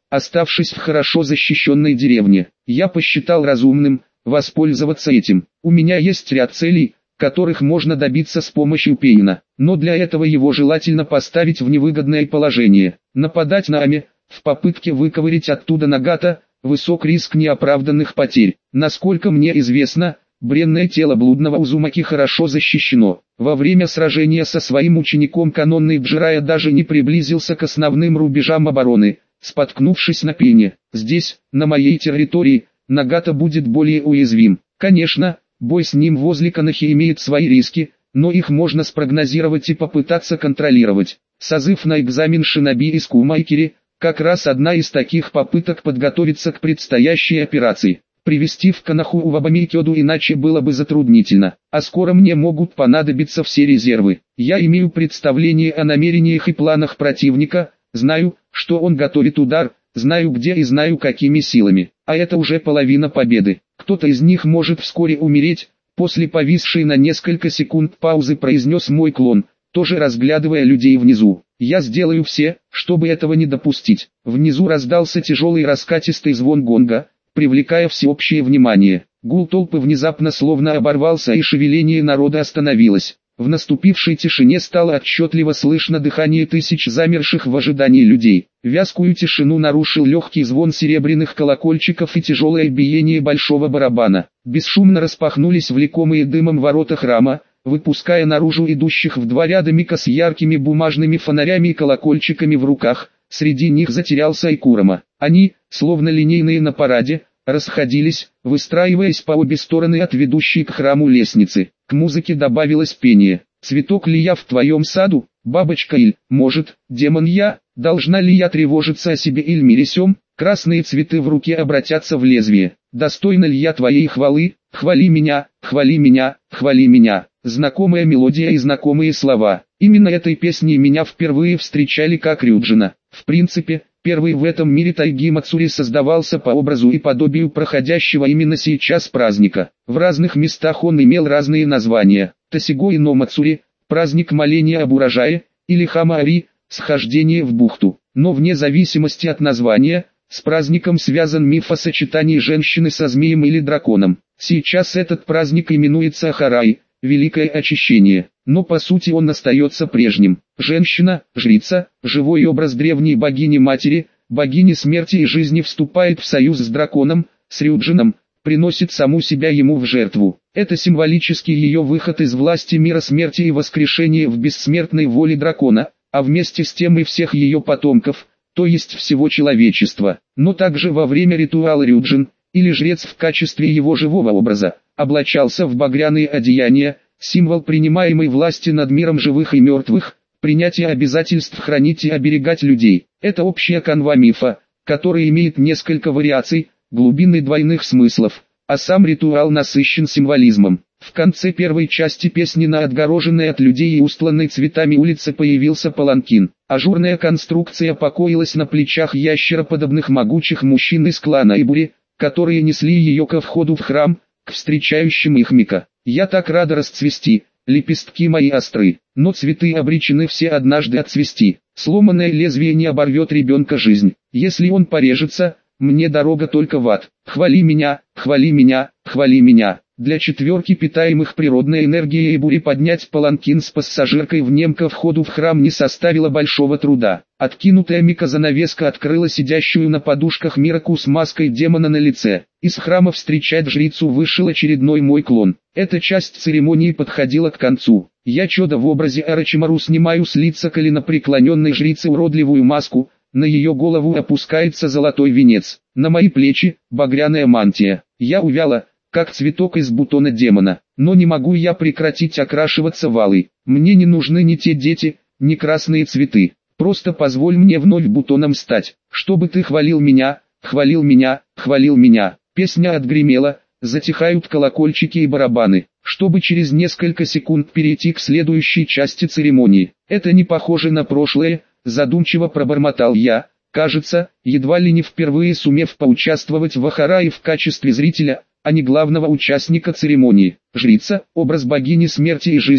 оставшись в хорошо защищенной деревне. Я посчитал разумным воспользоваться этим. У меня есть ряд целей, которых можно добиться с помощью Пейна, но для этого его желательно поставить в невыгодное положение. Нападать на Ами, в попытке выковырять оттуда Нагата, высок риск неоправданных потерь. Насколько мне известно, бренное тело блудного Узумаки хорошо защищено. Во время сражения со своим учеником канонный Джирайя даже не приблизился к основным рубежам обороны, споткнувшись на Пейне. Здесь, на моей территории, Нагата будет более уязвим. Конечно, бой с ним возле Канахи имеет свои риски, но их можно спрогнозировать и попытаться контролировать. Созыв на экзамен шиноби из Кумайкери – как раз одна из таких попыток подготовиться к предстоящей операции. Привести в Канаху Увабами Кёду иначе было бы затруднительно, а скоро мне могут понадобиться все резервы. Я имею представление о намерениях и планах противника, знаю, что он готовит удар, знаю где и знаю какими силами, а это уже половина победы. Кто-то из них может вскоре умереть. После повисшей на несколько секунд паузы произнес мой клон, тоже разглядывая людей внизу. Я сделаю все, чтобы этого не допустить. Внизу раздался тяжелый раскатистый звон гонга, привлекая всеобщее внимание. Гул толпы внезапно словно оборвался и шевеление народа остановилось. В наступившей тишине стало отчетливо слышно дыхание тысяч замерших в ожидании людей. Вязкую тишину нарушил легкий звон серебряных колокольчиков и тяжелое биение большого барабана. Бесшумно распахнулись влекомые дымом ворота храма, выпуская наружу идущих в два ряда Мика с яркими бумажными фонарями и колокольчиками в руках. Среди них затерялся и Курома. Они, словно линейные на параде, расходились, выстраиваясь по обе стороны от ведущей к храму лестницы. К музыке добавилось пение. «Цветок ли я в твоем саду, бабочка Иль, может, демон я, должна ли я тревожиться о себе Иль Мирисем, красные цветы в руке обратятся в лезвие, достойна ли я твоей хвалы, хвали меня, хвали меня, хвали меня». Знакомая мелодия и знакомые слова. Именно этой песней меня впервые встречали как Рюджина. В принципе, первый в этом мире Тайги Мацури создавался по образу и подобию проходящего именно сейчас праздника. В разных местах он имел разные названия. Тосигой но Мацури, праздник моления об урожае, или Хамаари, схождение в бухту. Но вне зависимости от названия, с праздником связан миф о сочетании женщины со змеем или драконом. Сейчас этот праздник именуется Ахарай, Великое Очищение, но по сути он остается прежним. Женщина, жрица, живой образ древней богини-матери, богини смерти и жизни вступает в союз с драконом, с Рюджином, приносит саму себя ему в жертву. Это символический ее выход из власти мира смерти и воскрешение в бессмертной воле дракона, а вместе с тем и всех ее потомков, то есть всего человечества. Но также во время ритуала Рюджин, или жрец в качестве его живого образа, облачался в багряные одеяния, символ принимаемой власти над миром живых и мертвых, принятие обязательств хранить и оберегать людей. Это общая канва мифа, который имеет несколько вариаций, глубины двойных смыслов, а сам ритуал насыщен символизмом. В конце первой части песни на отгороженной от людей и устланной цветами улице появился паланкин. Ажурная конструкция покоилась на плечах ящероподобных могучих мужчин из клана Ибури, которые несли ее ко входу в храм, к встречающим их Мика. «Я так рада расцвести, лепестки мои остры, но цветы обречены все однажды отцвести. Сломанное лезвие не оборвет ребенка жизнь. Если он порежется, мне дорога только в ад. Хвали меня, хвали меня, хвали меня». Для четверки питаемых природной энергией Ибури поднять паланкин с пассажиркой в нем ко входу в храм не составило большого труда. Откинутая Мика занавеска открыла сидящую на подушках Мираку с маской демона на лице. Из храма встречать жрицу вышел очередной мой клон. Эта часть церемонии подходила к концу. Я чудо в образе Орочимару снимаю с лица коленопреклоненной жрицы уродливую маску, на ее голову опускается золотой венец. На мои плечи багряная мантия. Я увяла, как цветок из бутона демона, но не могу я прекратить окрашиваться в алый. Мне не нужны ни те дети, ни красные цветы. Просто позволь мне вновь бутоном стать, чтобы ты хвалил меня, хвалил меня, хвалил меня. Песня отгремела, затихают колокольчики и барабаны, чтобы через несколько секунд перейти к следующей части церемонии. Это не похоже на прошлое, задумчиво пробормотал я, кажется, едва ли не впервые сумев поучаствовать в Ахарае в качестве зрителя, а не главного участника церемонии. Жрица, образ богини смерти и жизни,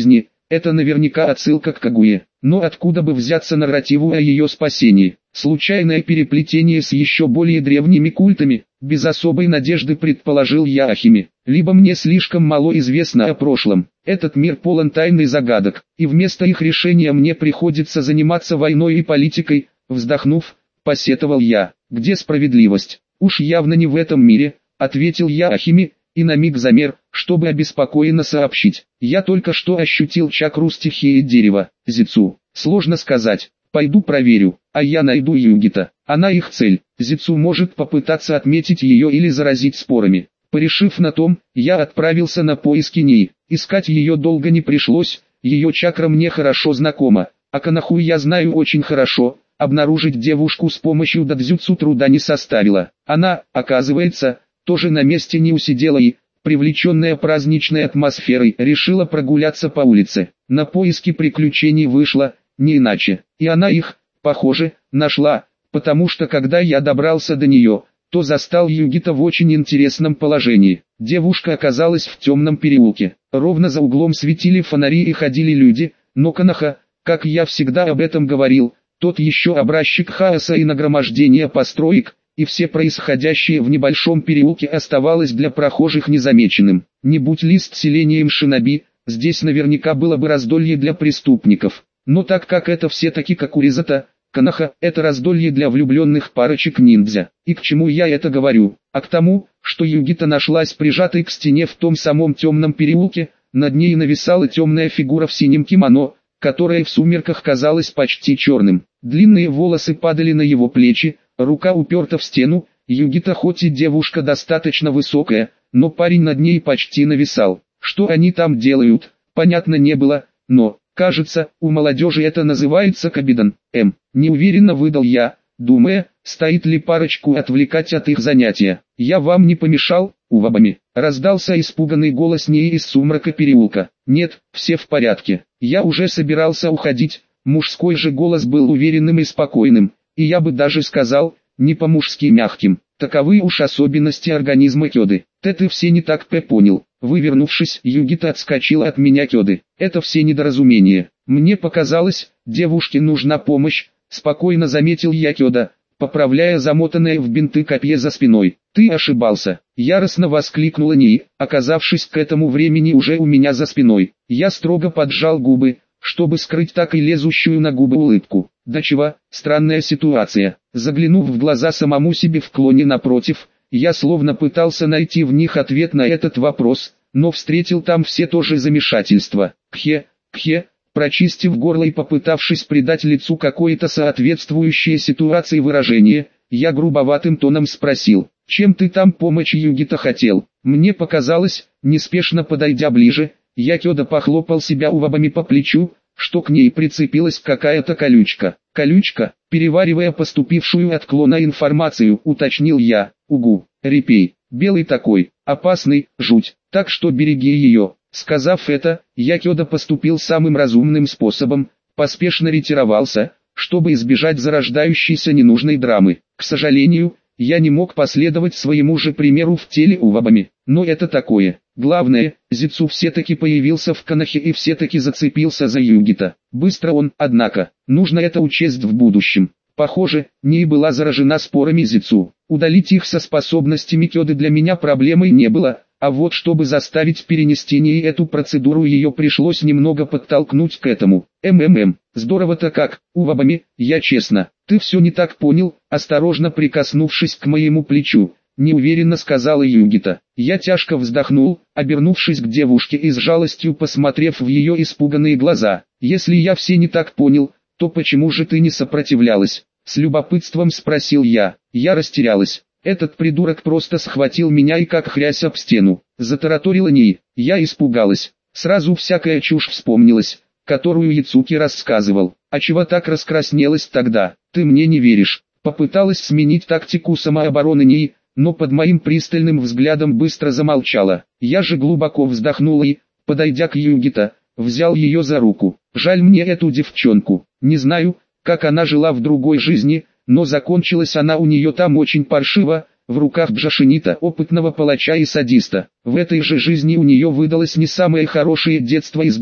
Это наверняка отсылка к Кагуе. Но откуда бы взяться нарративу о ее спасении? Случайное переплетение с еще более древними культами? Без особой надежды предположил я Ахиме. Либо мне слишком мало известно о прошлом. Этот мир полон тайн и загадок, и вместо их решения мне приходится заниматься войной и политикой. Вздохнув, посетовал я. Где справедливость? Уж явно не в этом мире, ответил я Ахиме, и на миг замер, чтобы обеспокоенно сообщить. Я только что ощутил чакру стихии дерева, Зицу. Сложно сказать. Пойду проверю, а я найду Югита. Она их цель. Зицу может попытаться отметить ее или заразить спорами. Порешив на том, я отправился на поиски Нии. Искать ее долго не пришлось, ее чакра мне хорошо знакома, а Канаху я знаю очень хорошо. Обнаружить девушку с помощью дадзюцу труда не составило. Она, оказывается, тоже на месте не усидела и, привлеченная праздничной атмосферой, решила прогуляться по улице. На поиски приключений вышла, не иначе. И она их, похоже, нашла, потому что когда я добрался до нее, то застал Югита в очень интересном положении. Девушка оказалась в темном переулке. Ровно за углом светили фонари и ходили люди, но Канаха, как я всегда об этом говорил, тот еще образчик хаоса и нагромождения построек, и все происходящее в небольшом переулке оставалось для прохожих незамеченным. Не будь лист селением шиноби, здесь наверняка было бы раздолье для преступников. Но так как это все-таки Кокуризата, Канаха – это раздолье для влюбленных парочек ниндзя. И к чему я это говорю? А к тому, что Югита нашлась прижатой к стене в том самом темном переулке, над ней нависала темная фигура в синем кимоно, которая в сумерках казалась почти черным. Длинные волосы падали на его плечи, рука уперта в стену. Югита хоть и девушка достаточно высокая, но парень над ней почти нависал. Что они там делают, понятно не было, но... Кажется, у молодежи это называется кабидан. М. Неуверенно выдал я, думая, стоит ли парочку отвлекать от их занятия. Я вам не помешал, Увабами? Раздался испуганный голос Нии из сумрака переулка. Нет, все в порядке. Я уже собирался уходить, мужской же голос был уверенным и спокойным, и я бы даже сказал, не по-мужски мягким. Таковы уж особенности организма Кёды. Ты все не так понял. Вывернувшись, Югита отскочила от меня Кёды. Это все недоразумения. Мне показалось, девушке нужна помощь, спокойно заметил я Кёда, поправляя замотанное в бинты копье за спиной. Ты ошибался. Яростно воскликнула Нии, оказавшись к этому времени уже у меня за спиной. Я строго поджал губы, чтобы скрыть так и лезущую на губы улыбку. Да чего, странная ситуация. Заглянув в глаза самому себе в клоне напротив, я словно пытался найти в них ответ на этот вопрос, но встретил там все то же замешательство. Кхе, кхе, прочистив горло и попытавшись придать лицу какое-то соответствующее ситуации выражение, я грубоватым тоном спросил, чем ты там помощь Югита хотел? Мне показалось, неспешно подойдя ближе, я Кёда похлопал себя Увабами по плечу, что к ней прицепилась какая-то колючка. Колючка, переваривая поступившую от клона информацию, уточнил я. Угу, репей, белый такой, опасный, жуть, так что береги ее. Сказав это, я Кёда поступил самым разумным способом, поспешно ретировался, чтобы избежать зарождающейся ненужной драмы. К сожалению, я не мог последовать своему же примеру в теле Увабами, но это такое. Главное, Зицу все-таки появился в Канахе и все-таки зацепился за Югита. Быстро он, однако, нужно это учесть в будущем. Похоже, Нии была заражена спорами Зицу. Удалить их со способностями Кёды для меня проблемой не было, а вот чтобы заставить перенести Нии эту процедуру, ее пришлось немного подтолкнуть к этому. МММ, здорово-то как, Увабами, я честно, ты все не так понял, осторожно прикоснувшись к моему плечу. Неуверенно сказала Югита. Я тяжко вздохнул, обернувшись к девушке и с жалостью посмотрев в ее испуганные глаза. Если я все не так понял, то почему же ты не сопротивлялась? С любопытством спросил я. Я растерялась. Этот придурок просто схватил меня и как хрясь об стену. Затараторила Нии. Я испугалась. Сразу всякая чушь вспомнилась, которую Яцуки рассказывал. А чего так раскраснелась тогда? Ты мне не веришь. Попыталась сменить тактику самообороны Нии, но под моим пристальным взглядом быстро замолчала. Я же глубоко вздохнула и, подойдя к Югита, взял ее за руку. Жаль мне эту девчонку. Не знаю, как она жила в другой жизни, но закончилась она у нее там очень паршиво, в руках Бжашинита, опытного палача и садиста. В этой же жизни у нее выдалось не самое хорошее детство изгоя,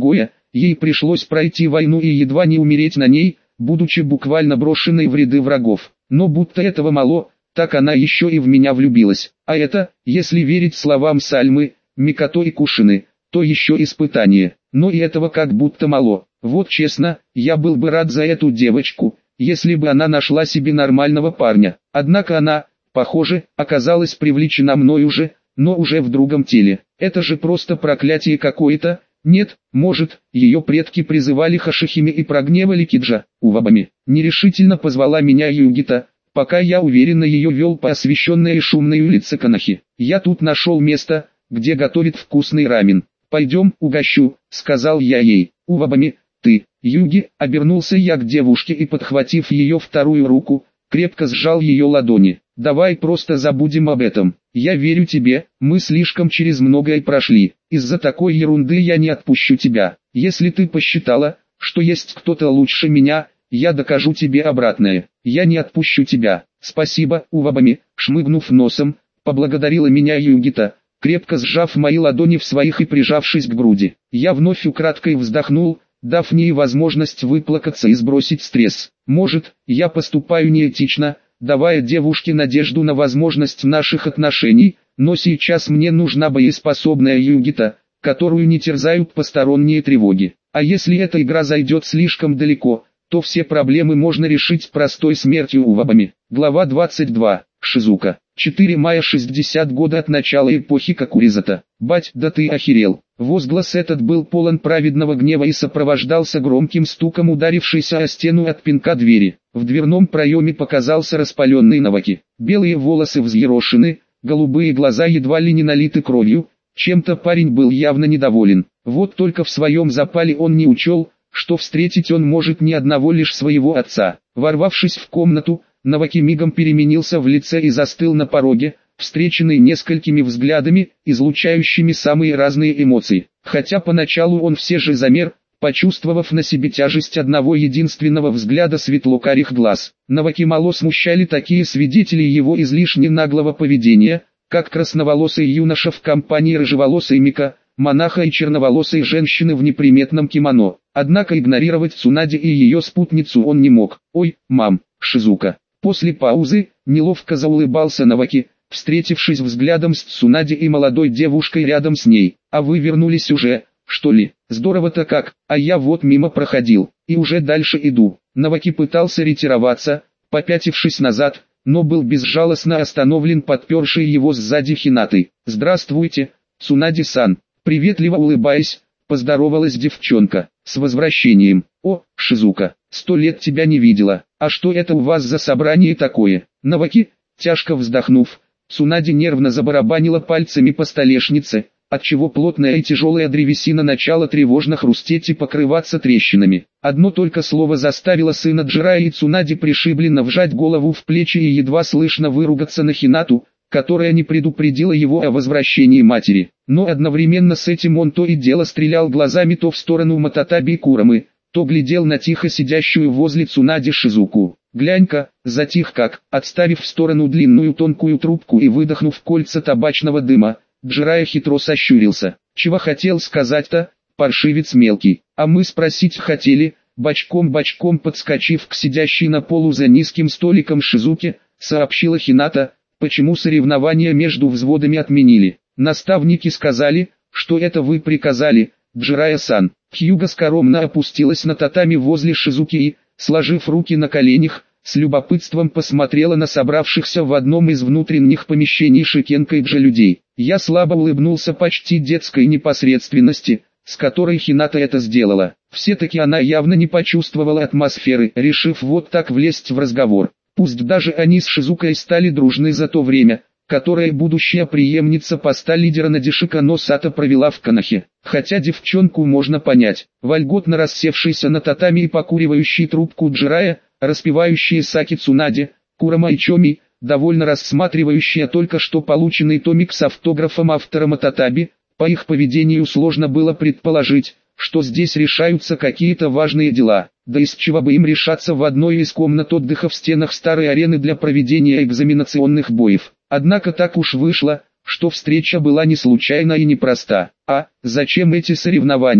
ей пришлось пройти войну и едва не умереть на ней, будучи буквально брошенной в ряды врагов. Но будто этого мало, так она еще и в меня влюбилась. А это, если верить словам Сальмы, Микото и Кушины, то еще испытание. Но и этого как будто мало. Вот честно, я был бы рад за эту девочку, если бы она нашла себе нормального парня. Однако она, похоже, оказалась привлечена мною же, но уже в другом теле. Это же просто проклятие какое-то. Нет, может, ее предки призывали Хашихими и прогневали Киджа. Увабами. Нерешительно позвала меня Югита, пока я уверенно ее вел по освещенной и шумной улице Канахи. Я тут нашел место, где готовят вкусный рамен. «Пойдем, угощу», — сказал я ей. «Увабами, ты, Юги», — обернулся я к девушке и, подхватив ее вторую руку, крепко сжал ее ладони. «Давай просто забудем об этом. Я верю тебе, мы слишком через многое прошли. Из-за такой ерунды я не отпущу тебя. Если ты посчитала, что есть кто-то лучше меня, я докажу тебе обратное. Я не отпущу тебя». «Спасибо, Увабами», — шмыгнув носом, поблагодарила меня Югита, крепко сжав мои ладони в своих и прижавшись к груди. Я вновь украдкой вздохнул, дав ей возможность выплакаться и сбросить стресс. Может, я поступаю неэтично, давая девушке надежду на возможность наших отношений, но сейчас мне нужна боеспособная Югита, которую не терзают посторонние тревоги. А если эта игра зайдет слишком далеко, то все проблемы можно решить простой смертью Увабами. Глава двадцать два. Шизука. четыре мая шестьдесят года от начала эпохи Кокуризата. «Бать, да ты охерел!» Возглас этот был полон праведного гнева и сопровождался громким стуком ударившейся о стену от пинка двери. В дверном проеме показался распаленный Наваки. Белые волосы взъерошены, голубые глаза едва ли не налиты кровью, чем-то парень был явно недоволен. Вот только в своем запале он не учел, что встретить он может не одного лишь своего отца. Ворвавшись в комнату, Наваки мигом переменился в лице и застыл на пороге, встреченный несколькими взглядами, излучающими самые разные эмоции. Хотя поначалу он все же замер, почувствовав на себе тяжесть одного единственного взгляда светло-карих глаз. Наваки мало смущали такие свидетели его излишне наглого поведения, как красноволосый юноша в компании рыжеволосой Мика, монаха и черноволосой женщины в неприметном кимоно. Однако игнорировать Цунади и ее спутницу он не мог. «Ой, мам, Шизука». После паузы, неловко заулыбался Наваки, встретившись взглядом с Цунади и молодой девушкой рядом с ней. «А вы вернулись уже, что ли? Здорово-то как, а я вот мимо проходил, и уже дальше иду». Наваки пытался ретироваться, попятившись назад, но был безжалостно остановлен подпершей его сзади Хинатой. «Здравствуйте, Цунади-сан», приветливо улыбаясь, поздоровалась девчонка. «С возвращением. О, Шизука, сто лет тебя не видела. А что это у вас за собрание такое?» Наваки, тяжко вздохнув, Цунади нервно забарабанила пальцами по столешнице, отчего плотная и тяжелая древесина начала тревожно хрустеть и покрываться трещинами. Одно только слово заставило сына Джирая и Цунади пришибленно вжать голову в плечи и едва слышно выругаться на Хинату, которая не предупредила его о возвращении матери. Но одновременно с этим он то и дело стрелял глазами то в сторону Мататаби и Курамы, то глядел на тихо сидящую возле Цунади Шизуку. «Глянь-ка», затих как, отставив в сторону длинную тонкую трубку и выдохнув кольца табачного дыма, Джирая хитро сощурился. «Чего хотел сказать-то, паршивец мелкий? А мы спросить хотели», бочком-бочком подскочив к сидящей на полу за низким столиком Шизуке, сообщила Хината, «почему соревнования между взводами отменили? Наставники сказали, что это вы приказали, Джирая-сан». Хьюга скоромно опустилась на татами возле Шизуки и, сложив руки на коленях, с любопытством посмотрела на собравшихся в одном из внутренних помещений Шикенко и Джа людей. Я слабо улыбнулся почти детской непосредственности, с которой Хината это сделала. Все-таки она явно не почувствовала атмосферы, решив вот так влезть в разговор. Пусть даже они с Шизукой стали дружны за то время, которое будущая преемница поста лидера Надешика Носата провела в Канахе. Хотя девчонку можно понять, вольготно рассевшийся на татами и покуривающий трубку Джирая, распевающие Саки Цунади, Курама и Чоми, довольно рассматривающие только что полученный томик с автографом автора Мататаби, по их поведению сложно было предположить, что здесь решаются какие-то важные дела, да из чего бы им решаться в одной из комнат отдыха в стенах старой арены для проведения экзаменационных боев. Однако так уж вышло, что встреча была не случайна и непроста. А зачем эти соревнования,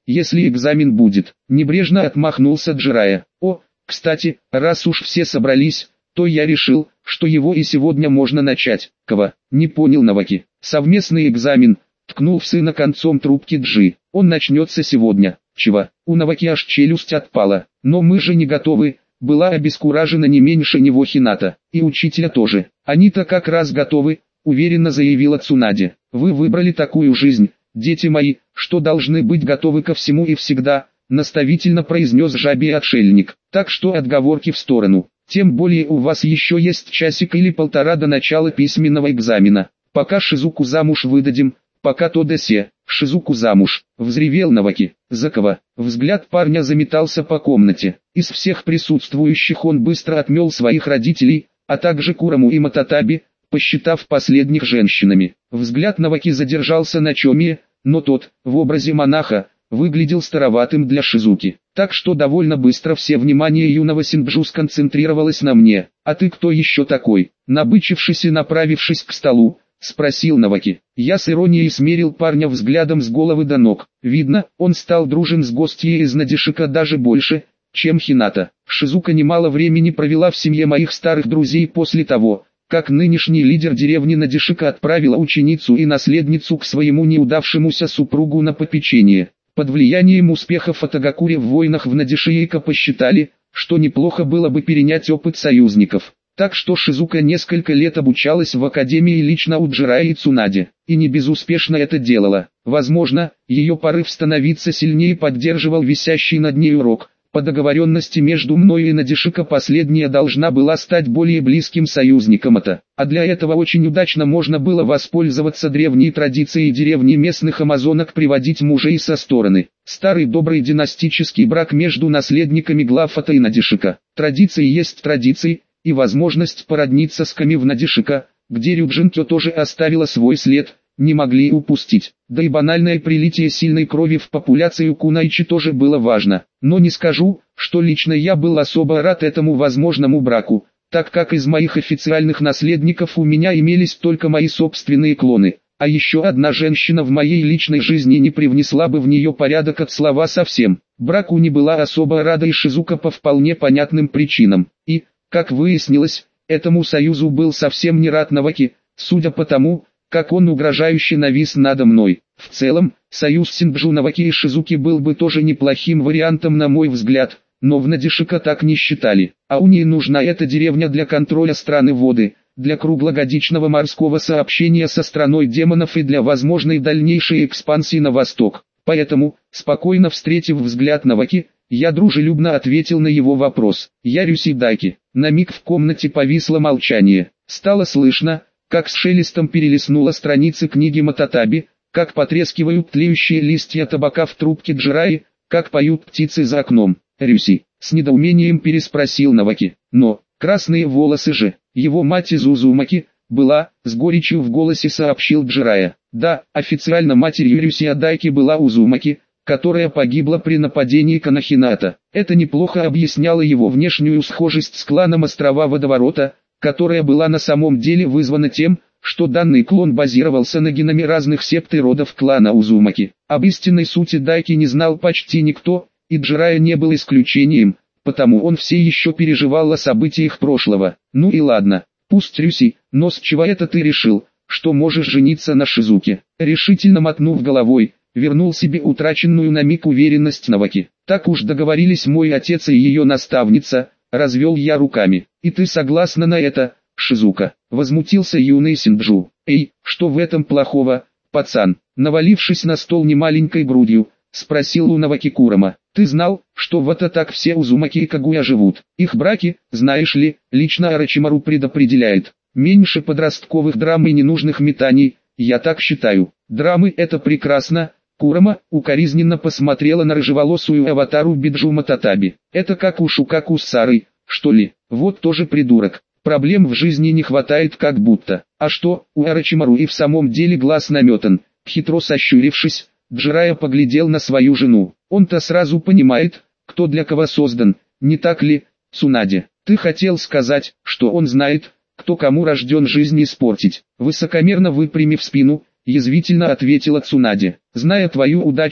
если экзамен будет. Небрежно отмахнулся Джирайя. О, кстати, раз уж все собрались, то я решил, что его и сегодня можно начать. Ква, не понял Наваки. Совместный экзамен, ткнул в сына концом трубки Джи. Он начнется сегодня. Чего? У Наваки аж челюсть отпала. Но мы же не готовы. Была обескуражена не меньше него Хината. И учителя тоже. Они-то как раз готовы, уверенно заявила Цунаде. Вы выбрали такую жизнь, дети мои, что должны быть готовы ко всему и всегда, наставительно произнес жабий отшельник. Так что отговорки в сторону. Тем более у вас еще есть часик или полтора до начала письменного экзамена. Пока Шизуку замуж выдадим, пока Тодэсе, Шизуку замуж, взревел Наваки. Закова. Взгляд парня заметался по комнате. Из всех присутствующих он быстро отмел своих родителей, а также Кураму и Мататаби, посчитав последних женщинами. Взгляд Наваки задержался на Чомие, но тот, в образе монаха, выглядел староватым для Шизуки. Так что довольно быстро все внимание юного Синджу сконцентрировалось на мне. А ты кто еще такой? Набычившись и направившись к столу, спросил Наваки. Я с иронией смерил парня взглядом с головы до ног. Видно, он стал дружен с гостьей из Надешика даже больше, чем Хината. Шизука немало времени провела в семье моих старых друзей после того, как нынешний лидер деревни Надешика отправила ученицу и наследницу к своему неудавшемуся супругу на попечение. Под влиянием успехов Атагакури в войнах в Надешиейко посчитали, что неплохо было бы перенять опыт союзников. Так что Шизука несколько лет обучалась в академии лично у Джирайи и Цунаде, и не безуспешно это делала. Возможно, ее порыв становиться сильнее поддерживал висящий над ней урок. По договоренности между мной и Надешика последняя должна была стать более близким союзником это, а для этого очень удачно можно было воспользоваться древней традицией деревни местных амазонок приводить мужей со стороны. Старый добрый династический брак между наследниками Глафата и Надешика. Традиции есть традиции, и возможность породниться с Ками в Надешика, где Рюджинкё тоже оставила свой след, не могли упустить. Да и банальное прилитие сильной крови в популяцию Кунайчи тоже было важно. Но не скажу, что лично я был особо рад этому возможному браку, так как из моих официальных наследников у меня имелись только мои собственные клоны, а еще одна женщина в моей личной жизни не привнесла бы в нее порядок от слова совсем. Браку не была особо рада и Шизука по вполне понятным причинам. И, как выяснилось, этому союзу был совсем не рад Наваки, судя по тому, как он угрожающе навис надо мной. В целом, союз Синджу Наваки и Шизуки был бы тоже неплохим вариантом на мой взгляд, но в Надешика так не считали. А Унии нужна эта деревня для контроля страны воды, для круглогодичного морского сообщения со страной демонов и для возможной дальнейшей экспансии на восток. Поэтому, спокойно встретив взгляд Наваки, я дружелюбно ответил на его вопрос. Я Рюси Дайки. На миг в комнате повисло молчание. Стало слышно, как с шелестом перелистнула страницы книги Мататаби, как потрескивают тлеющие листья табака в трубке Джирайи, как поют птицы за окном. Рюси, с недоумением переспросил Наваки. Но, красные волосы же, его мать из Узумаки, была, с горечью в голосе сообщил Джирайя. Да, официально матерью Рюси Адайки была Узумаки, которая погибла при нападении Канахината. Это неплохо объясняло его внешнюю схожесть с кланом Острова Водоворота, которая была на самом деле вызвана тем, что данный клон базировался на геноме разных сект и родов клана Узумаки. Об истинной сути Дайки не знал почти никто, и Джирайя не был исключением, потому он все еще переживал о событиях прошлого. Ну и ладно, пусть Рюси, но с чего это ты решил, что можешь жениться на Шизуке? Решительно мотнув головой, вернул себе утраченную на миг уверенность Наваки. Так уж договорились мой отец и ее наставница. Развел я руками. И ты согласна на это, Шизука? Возмутился юный Синджу. Эй, что в этом плохого, пацан? Навалившись на стол немаленькой грудью, спросил у Наваки Курама. Ты знал, что вот так все Узумаки и Кагуя живут? Их браки, знаешь ли, лично Орочимару предопределяет. Меньше подростковых драм и ненужных метаний, я так считаю. Драмы это прекрасно. Курама укоризненно посмотрела на рыжеволосую аватару Биджу Мататаби. Это как у Шукаку с Сарой, что ли? Вот тоже придурок. Проблем в жизни не хватает как будто. А что, у Орочимару и в самом деле глаз наметан. Хитро сощурившись, Джирайя поглядел на свою жену. Он-то сразу понимает, кто для кого создан, не так ли, Цунаде? Ты хотел сказать, что он знает, кто кому рожден жизнь испортить. Высокомерно выпрямив спину, язвительно ответила Цунаде. Зная твою удачу,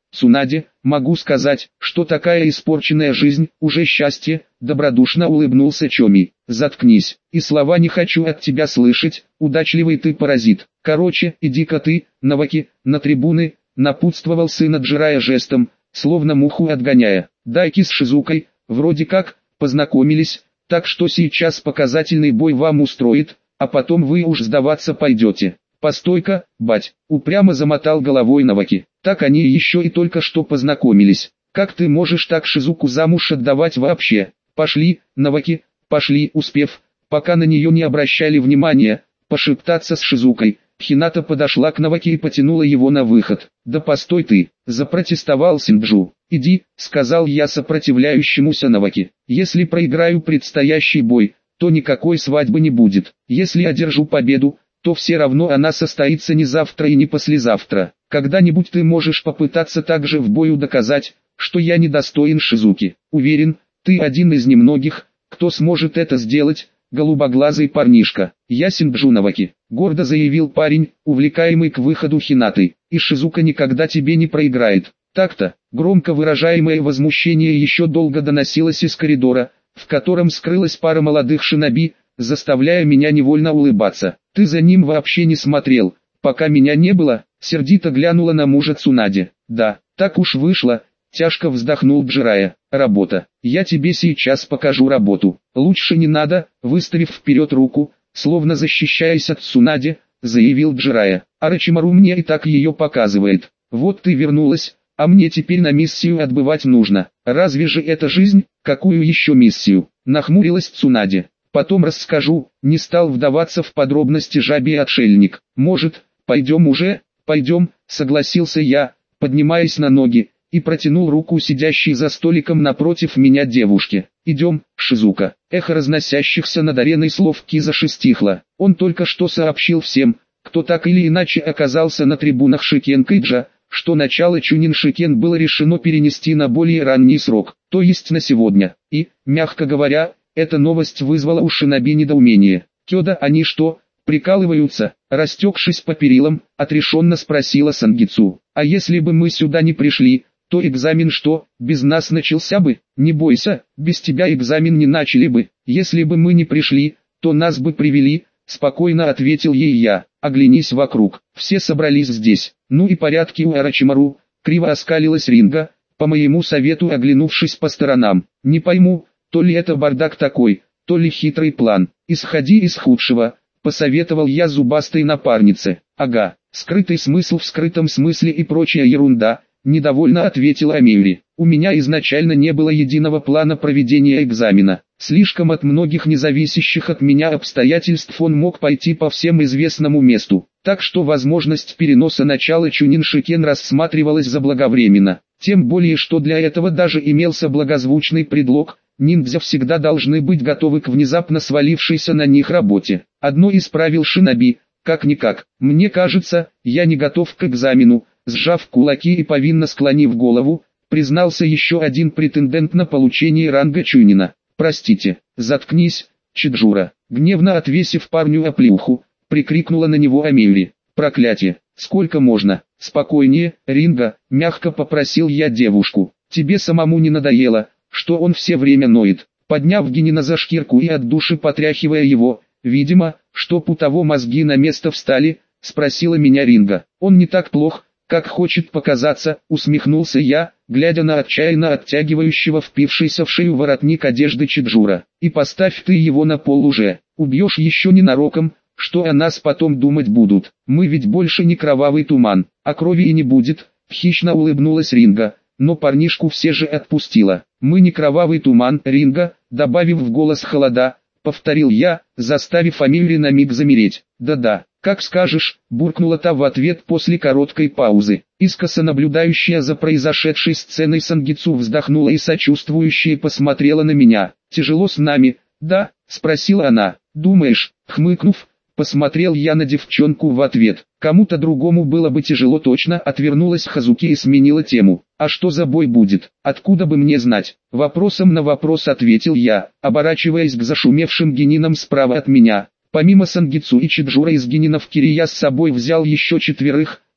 Цунаде, могу сказать, что такая испорченная жизнь, уже счастье, добродушно улыбнулся Чоми. Заткнись, и слова не хочу от тебя слышать, удачливый ты паразит. Короче, иди-ка ты, Наваки, на трибуны, напутствовал сына Джирая жестом, словно муху отгоняя. Дайки с Шизукой, вроде как, познакомились, так что сейчас показательный бой вам устроит, а потом вы уж сдаваться пойдете. Постой-ка, бать, упрямо замотал головой Наваки. Так они еще и только что познакомились. Как ты можешь так Шизуку замуж отдавать вообще? Пошли, Наваки, пошли. Успев, пока на нее не обращали внимания, пошептаться с Шизукой, Хината подошла к Наваки и потянула его на выход. Да постой ты, запротестовал Синджу. Иди, сказал я сопротивляющемуся Наваки. Если проиграю предстоящий бой, то никакой свадьбы не будет. Если одержу победу, то все равно она состоится не завтра и не послезавтра. Когда-нибудь ты можешь попытаться также в бою доказать, что я недостоин Шизуки. Уверен, ты один из немногих, кто сможет это сделать, голубоглазый парнишка. Я Синджу Наваки, гордо заявил парень, увлекаемый к выходу Хинатой. И Шизука никогда тебе не проиграет. Так-то, громко выражаемое возмущение еще долго доносилось из коридора, в котором скрылась пара молодых шиноби, заставляя меня невольно улыбаться. Ты за ним вообще не смотрел, пока меня не было, сердито глянула на мужа Цунаде. Да, так уж вышло, тяжко вздохнул Джирая. Работа. Я тебе сейчас покажу работу. Лучше не надо, выставив вперед руку, словно защищаясь от Цунаде, заявил Джирая. Орочимару мне и так ее показывает. Вот ты вернулась, а мне теперь на миссию отбывать нужно. Разве же это жизнь? Какую еще миссию? Нахмурилась Цунаде. Потом расскажу, не стал вдаваться в подробности жабий-отшельник. Может, пойдем уже? Пойдем, согласился я, поднимаясь на ноги, и протянул руку сидящей за столиком напротив меня девушке. Идем, Шизука. Эхо разносящихся над ареной слов Кизаши стихло. Он только что сообщил всем, кто так или иначе оказался на трибунах Шикенкейджа, что начало Чунин Шикен было решено перенести на более ранний срок, то есть на сегодня. И, мягко говоря, эта новость вызвала у шиноби недоумение. Кёда, они что, прикалываются? Растекшись по перилам, отрешенно спросила Сангицу. А если бы мы сюда не пришли, то экзамен что, без нас начался бы? Не бойся, без тебя экзамен не начали бы. Если бы мы не пришли, то нас бы привели, спокойно ответил ей я. Оглянись вокруг, все собрались здесь. Ну и порядки у Орочимару, криво оскалилась Ринга, по моему совету оглянувшись по сторонам. Не пойму, то ли это бардак такой, то ли хитрый план. Исходи из худшего, посоветовал я зубастой напарнице. Ага, скрытый смысл в скрытом смысле и прочая ерунда, недовольно ответила Амелли. У меня изначально не было единого плана проведения экзамена. Слишком от многих независящих от меня обстоятельств он мог пойти по всем известному месту. Так что возможность переноса начала Чунин Шикен рассматривалась заблаговременно. Тем более, что для этого даже имелся благозвучный предлог. Ниндзя всегда должны быть готовы к внезапно свалившейся на них работе. Одно из правил шиноби, как-никак. Мне кажется, я не готов к экзамену, сжав кулаки и повинно склонив голову, признался еще один претендент на получение ранга Чунина. Простите, заткнись, Чиджура. Гневно отвесив парню оплеуху, прикрикнула на него Амелли. Проклятие, сколько можно? Спокойнее, Ринга, мягко попросил я девушку. Тебе самому не надоело, что он все время ноет? Подняв Генина за шкирку и от души потряхивая его, видимо, чтоб у того мозги на место встали, спросила меня Ринга. Он не так плох, как хочет показаться, усмехнулся я, глядя на отчаянно оттягивающего впившийся в шею воротник одежды Чиджура. И поставь ты его на пол уже, убьешь еще ненароком, что о нас потом думать будут. Мы ведь больше не кровавый туман, а крови и не будет, хищно улыбнулась Ринга, но парнишку все же отпустила. Мы не кровавый туман, Ринга, добавив в голос холода, повторил я, заставив Амелли на миг замереть. Да-да, как скажешь, буркнула та в ответ после короткой паузы. Искоса наблюдающая за произошедшей сценой Сангицу вздохнула и сочувствующе посмотрела на меня. Тяжело с нами, да? Спросила она. Думаешь, хмыкнув, посмотрел я на девчонку в ответ. Кому-то другому было бы тяжело точно, отвернулась Хазуки и сменила тему. А что за бой будет? Откуда бы мне знать? Вопросом на вопрос ответил я, оборачиваясь к зашумевшим генинам справа от меня. Помимо Сангицу и Чиджура из генинов Кирия с собой взял еще четверых,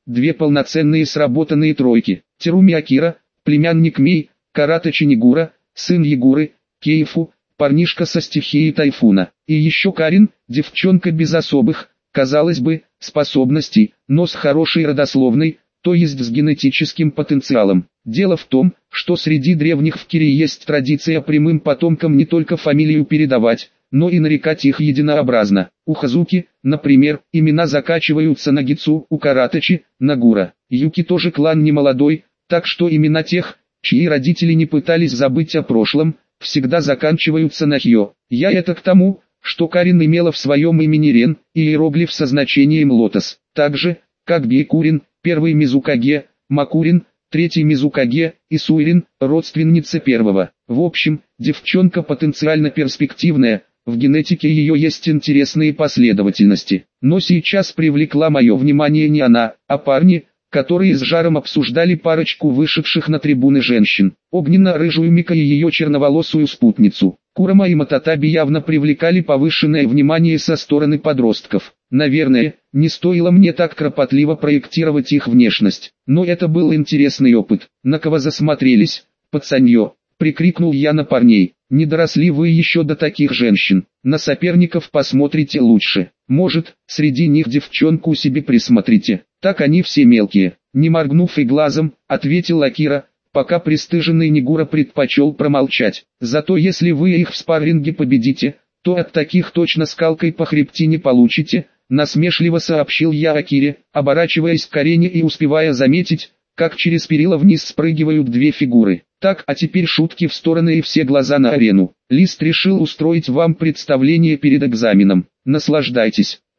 две полноценные сработанные тройки. Теруми Акира, племянник Мей, Каратачи Нигура, сын Ягуры, Кейфу, парнишка со стихией тайфуна. И еще Карин, девчонка без особых, казалось бы, способностей, но с хорошей родословной, то есть с генетическим потенциалом. Дело в том, что среди древних в Кире есть традиция прямым потомкам не только фамилию передавать, но и нарекать их единообразно. У Хазуки, например, имена закачиваются на Гицу, у Каратачи – на Гура. Юки тоже клан не молодой, так что имена тех, чьи родители не пытались забыть о прошлом, всегда заканчиваются на Хьо. Я это к тому, что Карин имела в своем имени Рен, иероглиф со значением лотос. Так же, как Бейкурин, первый Мизукаге, Макурин, третий Мизукаге, и Суирин, родственница первого. В общем, девчонка потенциально перспективная, в генетике ее есть интересные последовательности. Но сейчас привлекла мое внимание не она, а парни, которые с жаром обсуждали парочку вышедших на трибуны женщин. Огненно-рыжую Мика и ее черноволосую спутницу. Курама и Мататаби явно привлекали повышенное внимание со стороны подростков. Наверное, не стоило мне так кропотливо проектировать их внешность. Но это был интересный опыт. На кого засмотрелись, пацанье? Прикрикнул я на парней. Не доросли вы еще до таких женщин. На соперников посмотрите лучше. Может, среди них девчонку себе присмотрите. Так они все мелкие. Не моргнув и глазом, ответил Акира, пока пристыженный Нигура предпочел промолчать. Зато если вы их в спарринге победите, то от таких точно скалкой по хребтине получите, насмешливо сообщил я Акире, оборачиваясь к арене и успевая заметить, как через перила вниз спрыгивают две фигуры. Так, а теперь шутки в стороны и все глаза на арену. Лист решил устроить вам представление перед экзаменом. Наслаждайтесь.